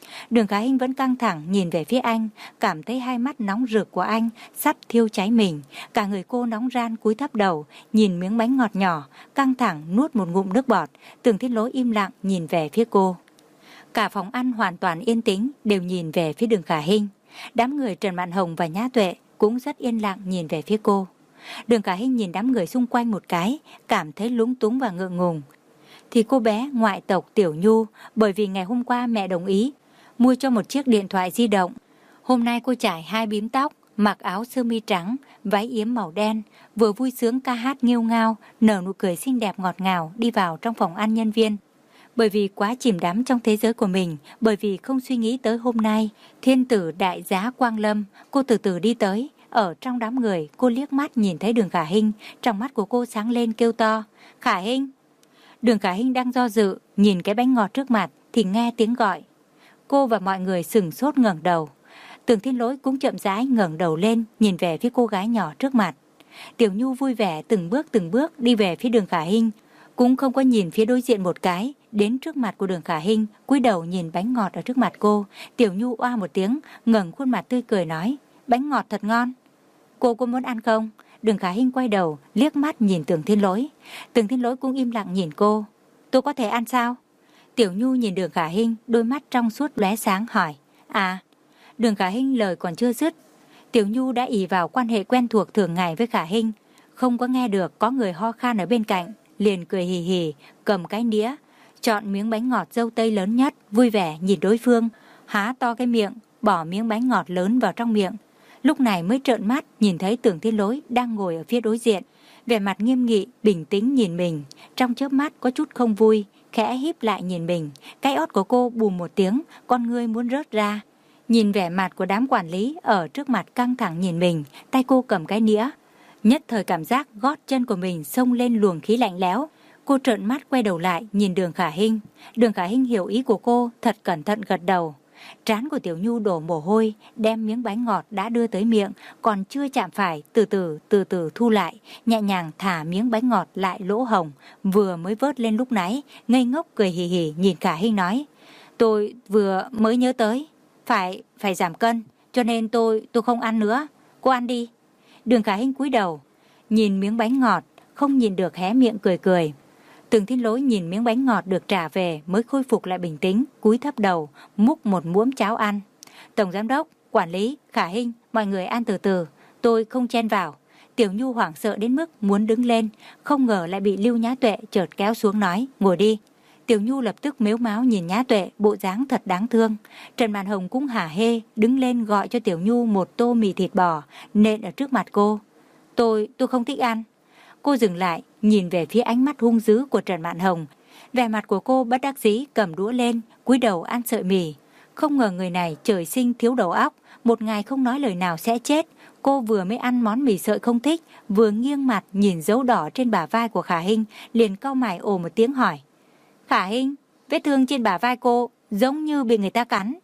A: Đường Khả Hinh vẫn căng thẳng nhìn về phía anh, cảm thấy hai mắt nóng rực của anh sắp thiêu cháy mình. Cả người cô nóng ran cúi thấp đầu, nhìn miếng bánh ngọt nhỏ, căng thẳng nuốt một ngụm nước bọt. Tưởng Thiên Lỗi im lặng nhìn về phía cô. Cả phòng ăn hoàn toàn yên tĩnh, đều nhìn về phía Đường Khả Hinh. Đám người Trần Mạn Hồng và Nhã Tuệ cũng rất yên lặng nhìn về phía cô. Đường Khả Hinh nhìn đám người xung quanh một cái, cảm thấy lúng túng và ngượng ngùng. Thì cô bé ngoại tộc Tiểu Nhu, bởi vì ngày hôm qua mẹ đồng ý mua cho một chiếc điện thoại di động. Hôm nay cô trải hai bím tóc, mặc áo sơ mi trắng, váy yếm màu đen, vừa vui sướng ca hát nghêu ngao, nở nụ cười xinh đẹp ngọt ngào đi vào trong phòng ăn nhân viên. Bởi vì quá chìm đắm trong thế giới của mình, bởi vì không suy nghĩ tới hôm nay, thiên tử đại giá Quang Lâm, cô từ từ đi tới. Ở trong đám người, cô liếc mắt nhìn thấy Đường Khả Hinh, trong mắt của cô sáng lên kêu to, Khả Hinh. Đường Khả Hinh đang do dự, nhìn cái bánh ngọt trước mặt thì nghe tiếng gọi. Cô và mọi người sừng sốt ngẩng đầu. Tưởng Thiên Lỗi cũng chậm rãi ngẩng đầu lên, nhìn về phía cô gái nhỏ trước mặt. Tiểu Nhu vui vẻ từng bước từng bước đi về phía Đường Khả Hinh, cũng không có nhìn phía đối diện một cái, đến trước mặt của Đường Khả Hinh, cúi đầu nhìn bánh ngọt ở trước mặt cô. Tiểu Nhu oa một tiếng, ngẩng khuôn mặt tươi cười nói, bánh ngọt thật ngon. Cô có muốn ăn không? Đường Khả Hinh quay đầu, liếc mắt nhìn Tưởng Thiên Lỗi. Tưởng Thiên Lỗi cũng im lặng nhìn cô. Tôi có thể ăn sao? Tiểu Nhu nhìn Đường Khả Hinh, đôi mắt trong suốt lóe sáng hỏi. À, Đường Khả Hinh lời còn chưa dứt. Tiểu Nhu đã ỷ vào quan hệ quen thuộc thường ngày với Khả Hinh, không có nghe được có người ho khan ở bên cạnh, liền cười hì hì, cầm cái đĩa, chọn miếng bánh ngọt dâu tây lớn nhất, vui vẻ nhìn đối phương, há to cái miệng, bỏ miếng bánh ngọt lớn vào trong miệng. Lúc này mới trợn mắt nhìn thấy Tưởng Thiên Lỗi đang ngồi ở phía đối diện, vẻ mặt nghiêm nghị, bình tĩnh nhìn mình, trong chớp mắt có chút không vui, khẽ híp lại nhìn mình. Cái ót của cô bùm một tiếng, con ngươi muốn rớt ra. Nhìn vẻ mặt của đám quản lý ở trước mặt căng thẳng nhìn mình, tay cô cầm cái nĩa. Nhất thời cảm giác gót chân của mình xông lên luồng khí lạnh lẽo. Cô trợn mắt quay đầu lại nhìn Đường Khả Hinh. Đường Khả Hinh hiểu ý của cô, thật cẩn thận gật đầu. Trán của Tiểu Nhu đổ mồ hôi, đem miếng bánh ngọt đã đưa tới miệng, còn chưa chạm phải, từ từ từ từ thu lại, nhẹ nhàng thả miếng bánh ngọt lại lỗ hồng vừa mới vớt lên lúc nãy, ngây ngốc cười hì hì nhìn Khả Hinh nói, tôi vừa mới nhớ tới, phải phải giảm cân, cho nên tôi tôi không ăn nữa, cô ăn đi. Đường Khả Hinh cúi đầu, nhìn miếng bánh ngọt, không nhìn được hé miệng cười cười. Tưởng Thiên Lỗi nhìn miếng bánh ngọt được trả về mới khôi phục lại bình tĩnh, cúi thấp đầu, múc một muỗng cháo ăn. Tổng giám đốc, quản lý, Khả Hinh, mọi người ăn từ từ, tôi không chen vào. Tiểu Nhu hoảng sợ đến mức muốn đứng lên, không ngờ lại bị Lưu Nhã Tuệ chợt kéo xuống nói, ngồi đi. Tiểu Nhu lập tức mếu máo nhìn Nhã Tuệ, bộ dáng thật đáng thương. Trần Mạn Hồng cũng hả hê, đứng lên gọi cho Tiểu Nhu một tô mì thịt bò, nện ở trước mặt cô. Tôi, tôi không thích ăn. Cô dừng lại, nhìn về phía ánh mắt hung dữ của Trần Mạn Hồng. Vẻ mặt của cô bất đắc dĩ cầm đũa lên, cúi đầu ăn sợi mì. Không ngờ người này trời sinh thiếu đầu óc, một ngày không nói lời nào sẽ chết. Cô vừa mới ăn món mì sợi không thích, vừa nghiêng mặt nhìn dấu đỏ trên bả vai của Khả Hinh, liền cau mày ồ một tiếng hỏi. Khả Hinh, vết thương trên bả vai cô giống như bị người ta cắn.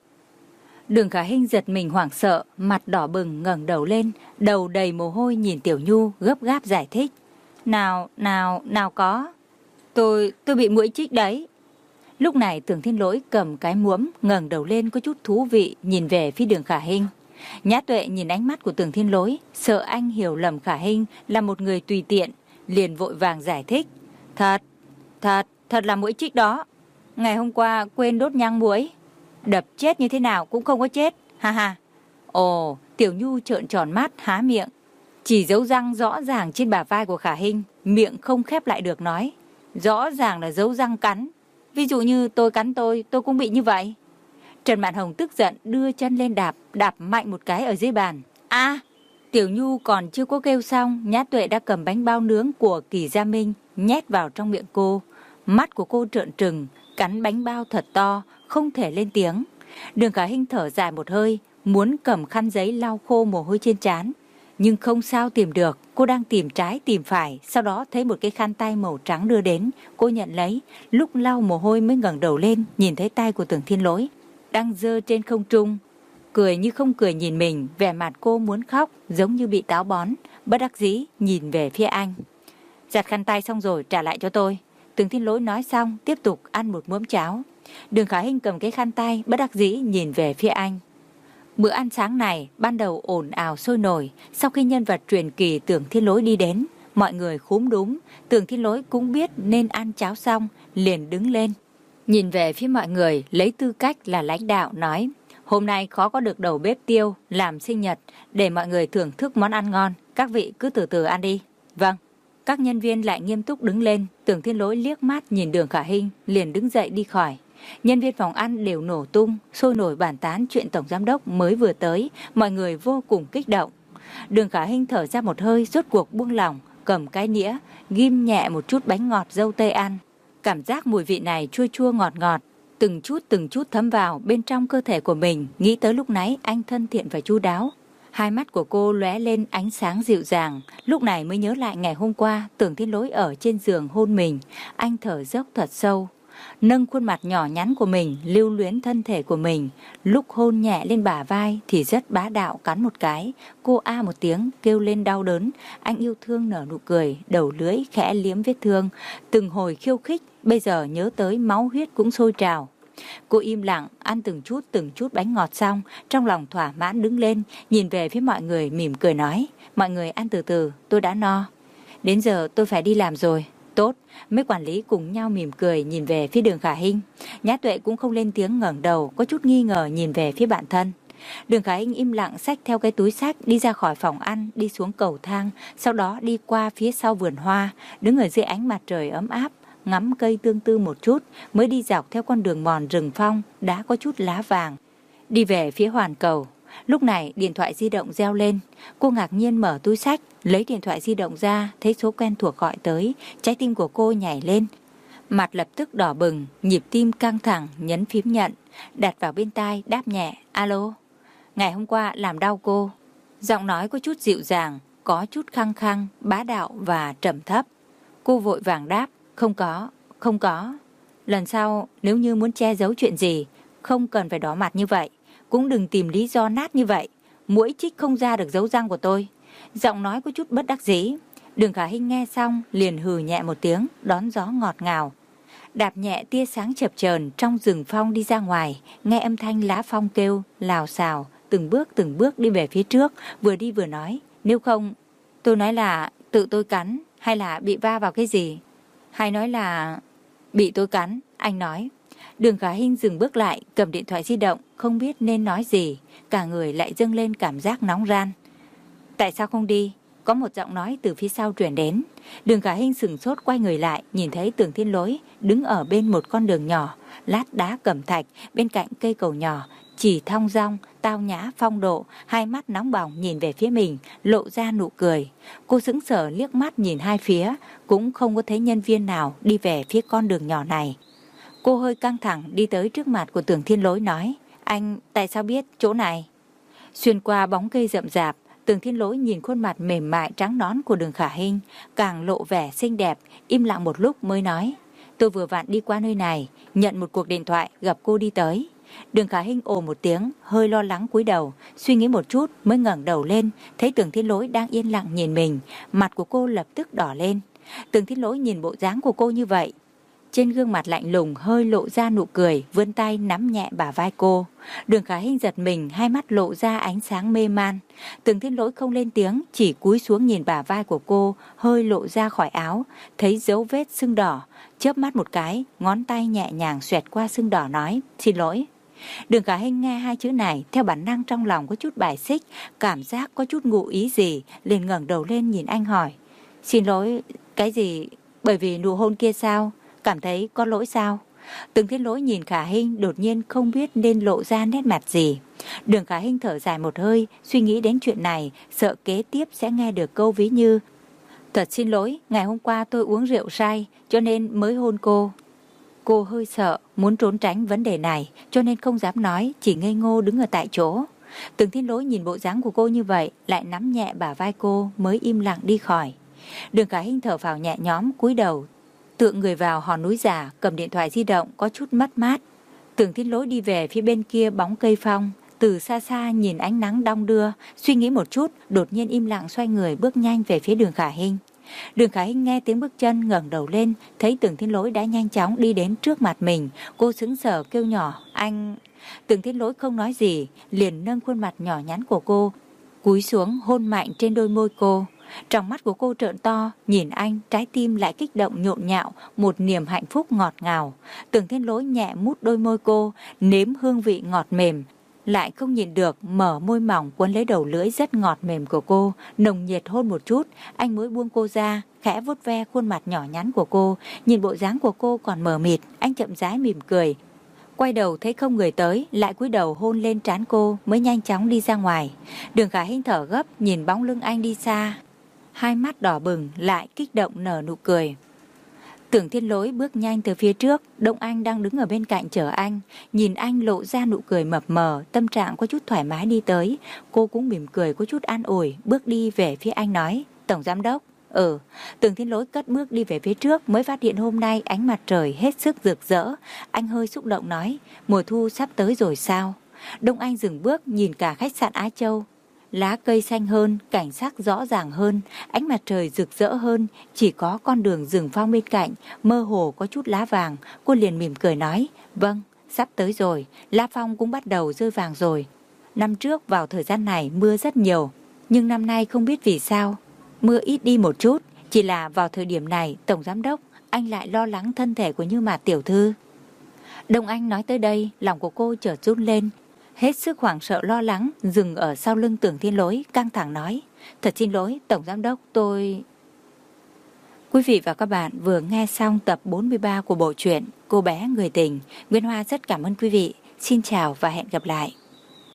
A: Đường Khả Hinh giật mình hoảng sợ, mặt đỏ bừng ngẩng đầu lên, đầu đầy mồ hôi nhìn Tiểu Nhu gấp gáp giải thích. Nào, nào, nào có. Tôi, tôi bị muỗi chích đấy. Lúc này Tưởng Thiên Lỗi cầm cái muỗng ngẩng đầu lên có chút thú vị nhìn về phía Đường Khả Hinh. Nhã Tuệ nhìn ánh mắt của Tưởng Thiên Lỗi, sợ anh hiểu lầm Khả Hinh là một người tùy tiện, liền vội vàng giải thích. Thật, thật, thật là muỗi chích đó. Ngày hôm qua quên đốt nhang muỗi, đập chết như thế nào cũng không có chết, ha ha. Ồ, Tiểu Nhu trợn tròn mắt há miệng, chỉ dấu răng rõ ràng trên bả vai của Khả Hinh, miệng không khép lại được nói. Rõ ràng là dấu răng cắn. Ví dụ như tôi cắn tôi, tôi cũng bị như vậy. Trần Mạn Hồng tức giận đưa chân lên đạp, đạp mạnh một cái ở dưới bàn. A, à, Tiểu Nhu còn chưa có kêu xong, Nhã Tuệ đã cầm bánh bao nướng của Kỳ Gia Minh nhét vào trong miệng cô. Mắt của cô trợn trừng, cắn bánh bao thật to, không thể lên tiếng. Đường Khả Hinh thở dài một hơi, muốn cầm khăn giấy lau khô mồ hôi trên trán, nhưng không sao tìm được. Cô đang tìm trái tìm phải, sau đó thấy một cái khăn tay màu trắng đưa đến, cô nhận lấy, lúc lau mồ hôi mới ngẩng đầu lên, nhìn thấy tay của Tưởng Thiên Lỗi đang giơ trên không trung, cười như không cười nhìn mình, vẻ mặt cô muốn khóc, giống như bị táo bón, bất đắc dĩ nhìn về phía anh. Giặt khăn tay xong rồi trả lại cho tôi. Tưởng Thiên Lỗi nói xong tiếp tục ăn một muỗng cháo. Đường Khả Hinh cầm cái khăn tay bất đắc dĩ nhìn về phía anh. Bữa ăn sáng này ban đầu ồn ào sôi nổi. Sau khi nhân vật truyền kỳ Tưởng Thiên Lỗi đi đến, mọi người khúm núm. Tưởng Thiên Lỗi cũng biết nên ăn cháo xong, liền đứng lên, nhìn về phía mọi người lấy tư cách là lãnh đạo nói: hôm nay khó có được đầu bếp Tiêu làm sinh nhật, để mọi người thưởng thức món ăn ngon, các vị cứ từ từ ăn đi. Vâng. Các nhân viên lại nghiêm túc đứng lên. Tưởng Thiên Lỗi liếc mắt nhìn Đường Khả Hinh, liền đứng dậy đi khỏi. Nhân viên phòng ăn đều nổ tung, sôi nổi bàn tán chuyện tổng giám đốc mới vừa tới, mọi người vô cùng kích động. Đường Khả Hinh thở ra một hơi, rốt cuộc buông lỏng, cầm cái nĩa, ghim nhẹ một chút bánh ngọt dâu tây ăn. Cảm giác mùi vị này chua chua ngọt ngọt, từng chút từng chút thấm vào bên trong cơ thể của mình. Nghĩ tới lúc nãy anh thân thiện và chu đáo. Hai mắt của cô lóe lên ánh sáng dịu dàng. Lúc này mới nhớ lại ngày hôm qua Tưởng Thiên Lỗi ở trên giường hôn mình. Anh thở dốc thật sâu, nâng khuôn mặt nhỏ nhắn của mình, lưu luyến thân thể của mình. Lúc hôn nhẹ lên bả vai thì rất bá đạo cắn một cái. Cô a một tiếng kêu lên đau đớn. Anh yêu thương nở nụ cười, đầu lưỡi khẽ liếm vết thương. Từng hồi khiêu khích, bây giờ nhớ tới máu huyết cũng sôi trào. Cô im lặng ăn từng chút từng chút bánh ngọt xong, trong lòng thỏa mãn đứng lên, nhìn về phía mọi người mỉm cười nói: mọi người ăn từ từ, tôi đã no. Đến giờ tôi phải đi làm rồi. Tốt. Mấy quản lý cùng nhau mỉm cười nhìn về phía Đường Khả Hinh. Nhã Tuệ cũng không lên tiếng, ngẩng đầu có chút nghi ngờ nhìn về phía bạn thân. Đường Khả Hinh im lặng xách theo cái túi xách đi ra khỏi phòng ăn, đi xuống cầu thang, sau đó đi qua phía sau vườn hoa, đứng ở dưới ánh mặt trời ấm áp, ngắm cây tương tư một chút, mới đi dọc theo con đường mòn rừng phong đã có chút lá vàng, đi về phía hoàn cầu. Lúc này điện thoại di động reo lên. Cô ngạc nhiên mở túi xách, lấy điện thoại di động ra, thấy số quen thuộc gọi tới. Trái tim của cô nhảy lên, mặt lập tức đỏ bừng, nhịp tim căng thẳng, nhấn phím nhận, đặt vào bên tai, đáp nhẹ: alo. Ngày hôm qua làm đau cô. Giọng nói có chút dịu dàng, có chút khăng khăng, bá đạo và trầm thấp. Cô vội vàng đáp: không có, không có. Lần sau nếu như muốn che giấu chuyện gì, không cần phải đỏ mặt như vậy, cũng đừng tìm lý do nát như vậy. Muỗi chích không ra được dấu răng của tôi. Giọng nói có chút bất đắc dĩ. Đường Khả Hinh nghe xong liền hừ nhẹ một tiếng, đón gió ngọt ngào, đạp nhẹ tia sáng chập chờn trong rừng phong đi ra ngoài. Nghe âm thanh lá phong kêu lào xào, từng bước từng bước đi về phía trước, vừa đi vừa nói: nếu không, tôi nói là tự tôi cắn, hay là bị va vào cái gì? Hay nói là bị tôi cắn, anh nói. Đường Khả Hinh dừng bước lại, cầm điện thoại di động, không biết nên nói gì, cả người lại dâng lên cảm giác nóng ran. Tại sao không đi? Có một giọng nói từ phía sau truyền đến. Đường Khả Hinh sửng sốt quay người lại, nhìn thấy Tưởng Thiên Lỗi đứng ở bên một con đường nhỏ, lát đá cẩm thạch, bên cạnh cây cầu nhỏ, chỉ thong dong, tao nhã phong độ, hai mắt nóng bỏng nhìn về phía mình, lộ ra nụ cười. Cô sững sờ liếc mắt nhìn hai phía, cũng không có thấy nhân viên nào đi về phía con đường nhỏ này. Cô hơi căng thẳng đi tới trước mặt của Tưởng Thiên Lỗi nói: anh tại sao biết chỗ này? Xuyên qua bóng cây rậm rạp, Tưởng Thiên Lỗi nhìn khuôn mặt mềm mại trắng nõn của Đường Khả Hinh, càng lộ vẻ xinh đẹp, im lặng một lúc mới nói: tôi vừa vặn đi qua nơi này, nhận một cuộc điện thoại gặp cô đi tới. Đường Khả Hinh ồ một tiếng, hơi lo lắng cúi đầu, suy nghĩ một chút mới ngẩng đầu lên, thấy Tưởng Thiên Lỗi đang yên lặng nhìn mình, mặt của cô lập tức đỏ lên. Tưởng Thiên Lỗi nhìn bộ dáng của cô như vậy, trên gương mặt lạnh lùng hơi lộ ra nụ cười, vươn tay nắm nhẹ bả vai cô. Đường Khả Hinh giật mình, hai mắt lộ ra ánh sáng mê man. Tưởng Thiên Lỗi không lên tiếng, chỉ cúi xuống nhìn bả vai của cô, hơi lộ ra khỏi áo, thấy dấu vết sưng đỏ, chớp mắt một cái, ngón tay nhẹ nhàng xoẹt qua sưng đỏ nói: xin lỗi. Đường Khả Hinh nghe hai chữ này, theo bản năng trong lòng có chút bài xích, cảm giác có chút ngụ ý gì, liền ngẩng đầu lên nhìn anh hỏi: xin lỗi cái gì? Bởi vì nụ hôn kia sao? Cảm thấy có lỗi sao? Tưởng Thiên Lỗi nhìn Khả Hinh, đột nhiên không biết nên lộ ra nét mặt gì. Đường Khả Hinh thở dài một hơi, suy nghĩ đến chuyện này, sợ kế tiếp sẽ nghe được câu ví như: thật xin lỗi, ngày hôm qua tôi uống rượu say, cho nên mới hôn cô. Cô hơi sợ, muốn trốn tránh vấn đề này, cho nên không dám nói, chỉ ngây ngô đứng ở tại chỗ. Tưởng Thiên Lỗi nhìn bộ dáng của cô như vậy, lại nắm nhẹ bả vai cô, mới im lặng đi khỏi. Đường Khả Hinh thở phào nhẹ nhõm, cúi đầu tựa người vào hòn núi già, cầm điện thoại di động, có chút mất mát. Tưởng Thiên Lỗi đi về phía bên kia bóng cây phong, từ xa xa nhìn ánh nắng đong đưa, suy nghĩ một chút, đột nhiên im lặng xoay người bước nhanh về phía Đường Khả Hinh. Đường Khả Hinh nghe tiếng bước chân ngẩng đầu lên, thấy Tưởng Thiên Lỗi đã nhanh chóng đi đến trước mặt mình. Cô sững sờ kêu nhỏ, anh... Tưởng Thiên Lỗi không nói gì, liền nâng khuôn mặt nhỏ nhắn của cô, cúi xuống hôn mạnh trên đôi môi cô. Trong mắt của cô trợn to, nhìn anh, trái tim lại kích động nhộn nhạo, một niềm hạnh phúc ngọt ngào. Tưởng Thiên Lỗi nhẹ mút đôi môi cô, nếm hương vị ngọt mềm, lại không nhịn được mở môi mỏng quấn lấy đầu lưỡi rất ngọt mềm của cô, nồng nhiệt hôn một chút, anh mới buông cô ra, khẽ vuốt ve khuôn mặt nhỏ nhắn của cô. Nhìn bộ dáng của cô còn mờ mịt, anh chậm rãi mỉm cười, quay đầu thấy không người tới, lại cúi đầu hôn lên trán cô, mới nhanh chóng đi ra ngoài. Đường Khả Hinh thở gấp nhìn bóng lưng anh đi xa, hai mắt đỏ bừng, lại kích động nở nụ cười. Tưởng Thiên Lỗi bước nhanh từ phía trước, Đông Anh đang đứng ở bên cạnh chờ anh, nhìn anh lộ ra nụ cười mập mờ, tâm trạng có chút thoải mái đi tới. Cô cũng mỉm cười có chút an ủi, bước đi về phía anh nói, Tổng Giám Đốc. Ừ, Tưởng Thiên Lỗi cất bước đi về phía trước, mới phát hiện hôm nay ánh mặt trời hết sức rực rỡ. Anh hơi xúc động nói, mùa thu sắp tới rồi sao? Đông Anh dừng bước nhìn cả khách sạn Á Châu. Lá cây xanh hơn, cảnh sắc rõ ràng hơn, ánh mặt trời rực rỡ hơn, chỉ có con đường rừng phong bên cạnh, mơ hồ có chút lá vàng. Cô liền mỉm cười nói, vâng, sắp tới rồi, lá phong cũng bắt đầu rơi vàng rồi. Năm trước vào thời gian này mưa rất nhiều, nhưng năm nay không biết vì sao, mưa ít đi một chút. Chỉ là vào thời điểm này, Tổng Giám Đốc, anh lại lo lắng thân thể của Như Mạt tiểu thư. Đông Anh nói tới đây, lòng của cô chợt run lên, hết sức hoảng sợ lo lắng, dừng ở sau lưng Tưởng Thiên Lỗi, căng thẳng nói, thật xin lỗi Tổng Giám Đốc, tôi... Quý vị và các bạn vừa nghe xong tập bốn mươi ba của bộ truyện Cô bé người tình. Nguyên Hoa rất cảm ơn quý vị. Xin chào và hẹn gặp lại.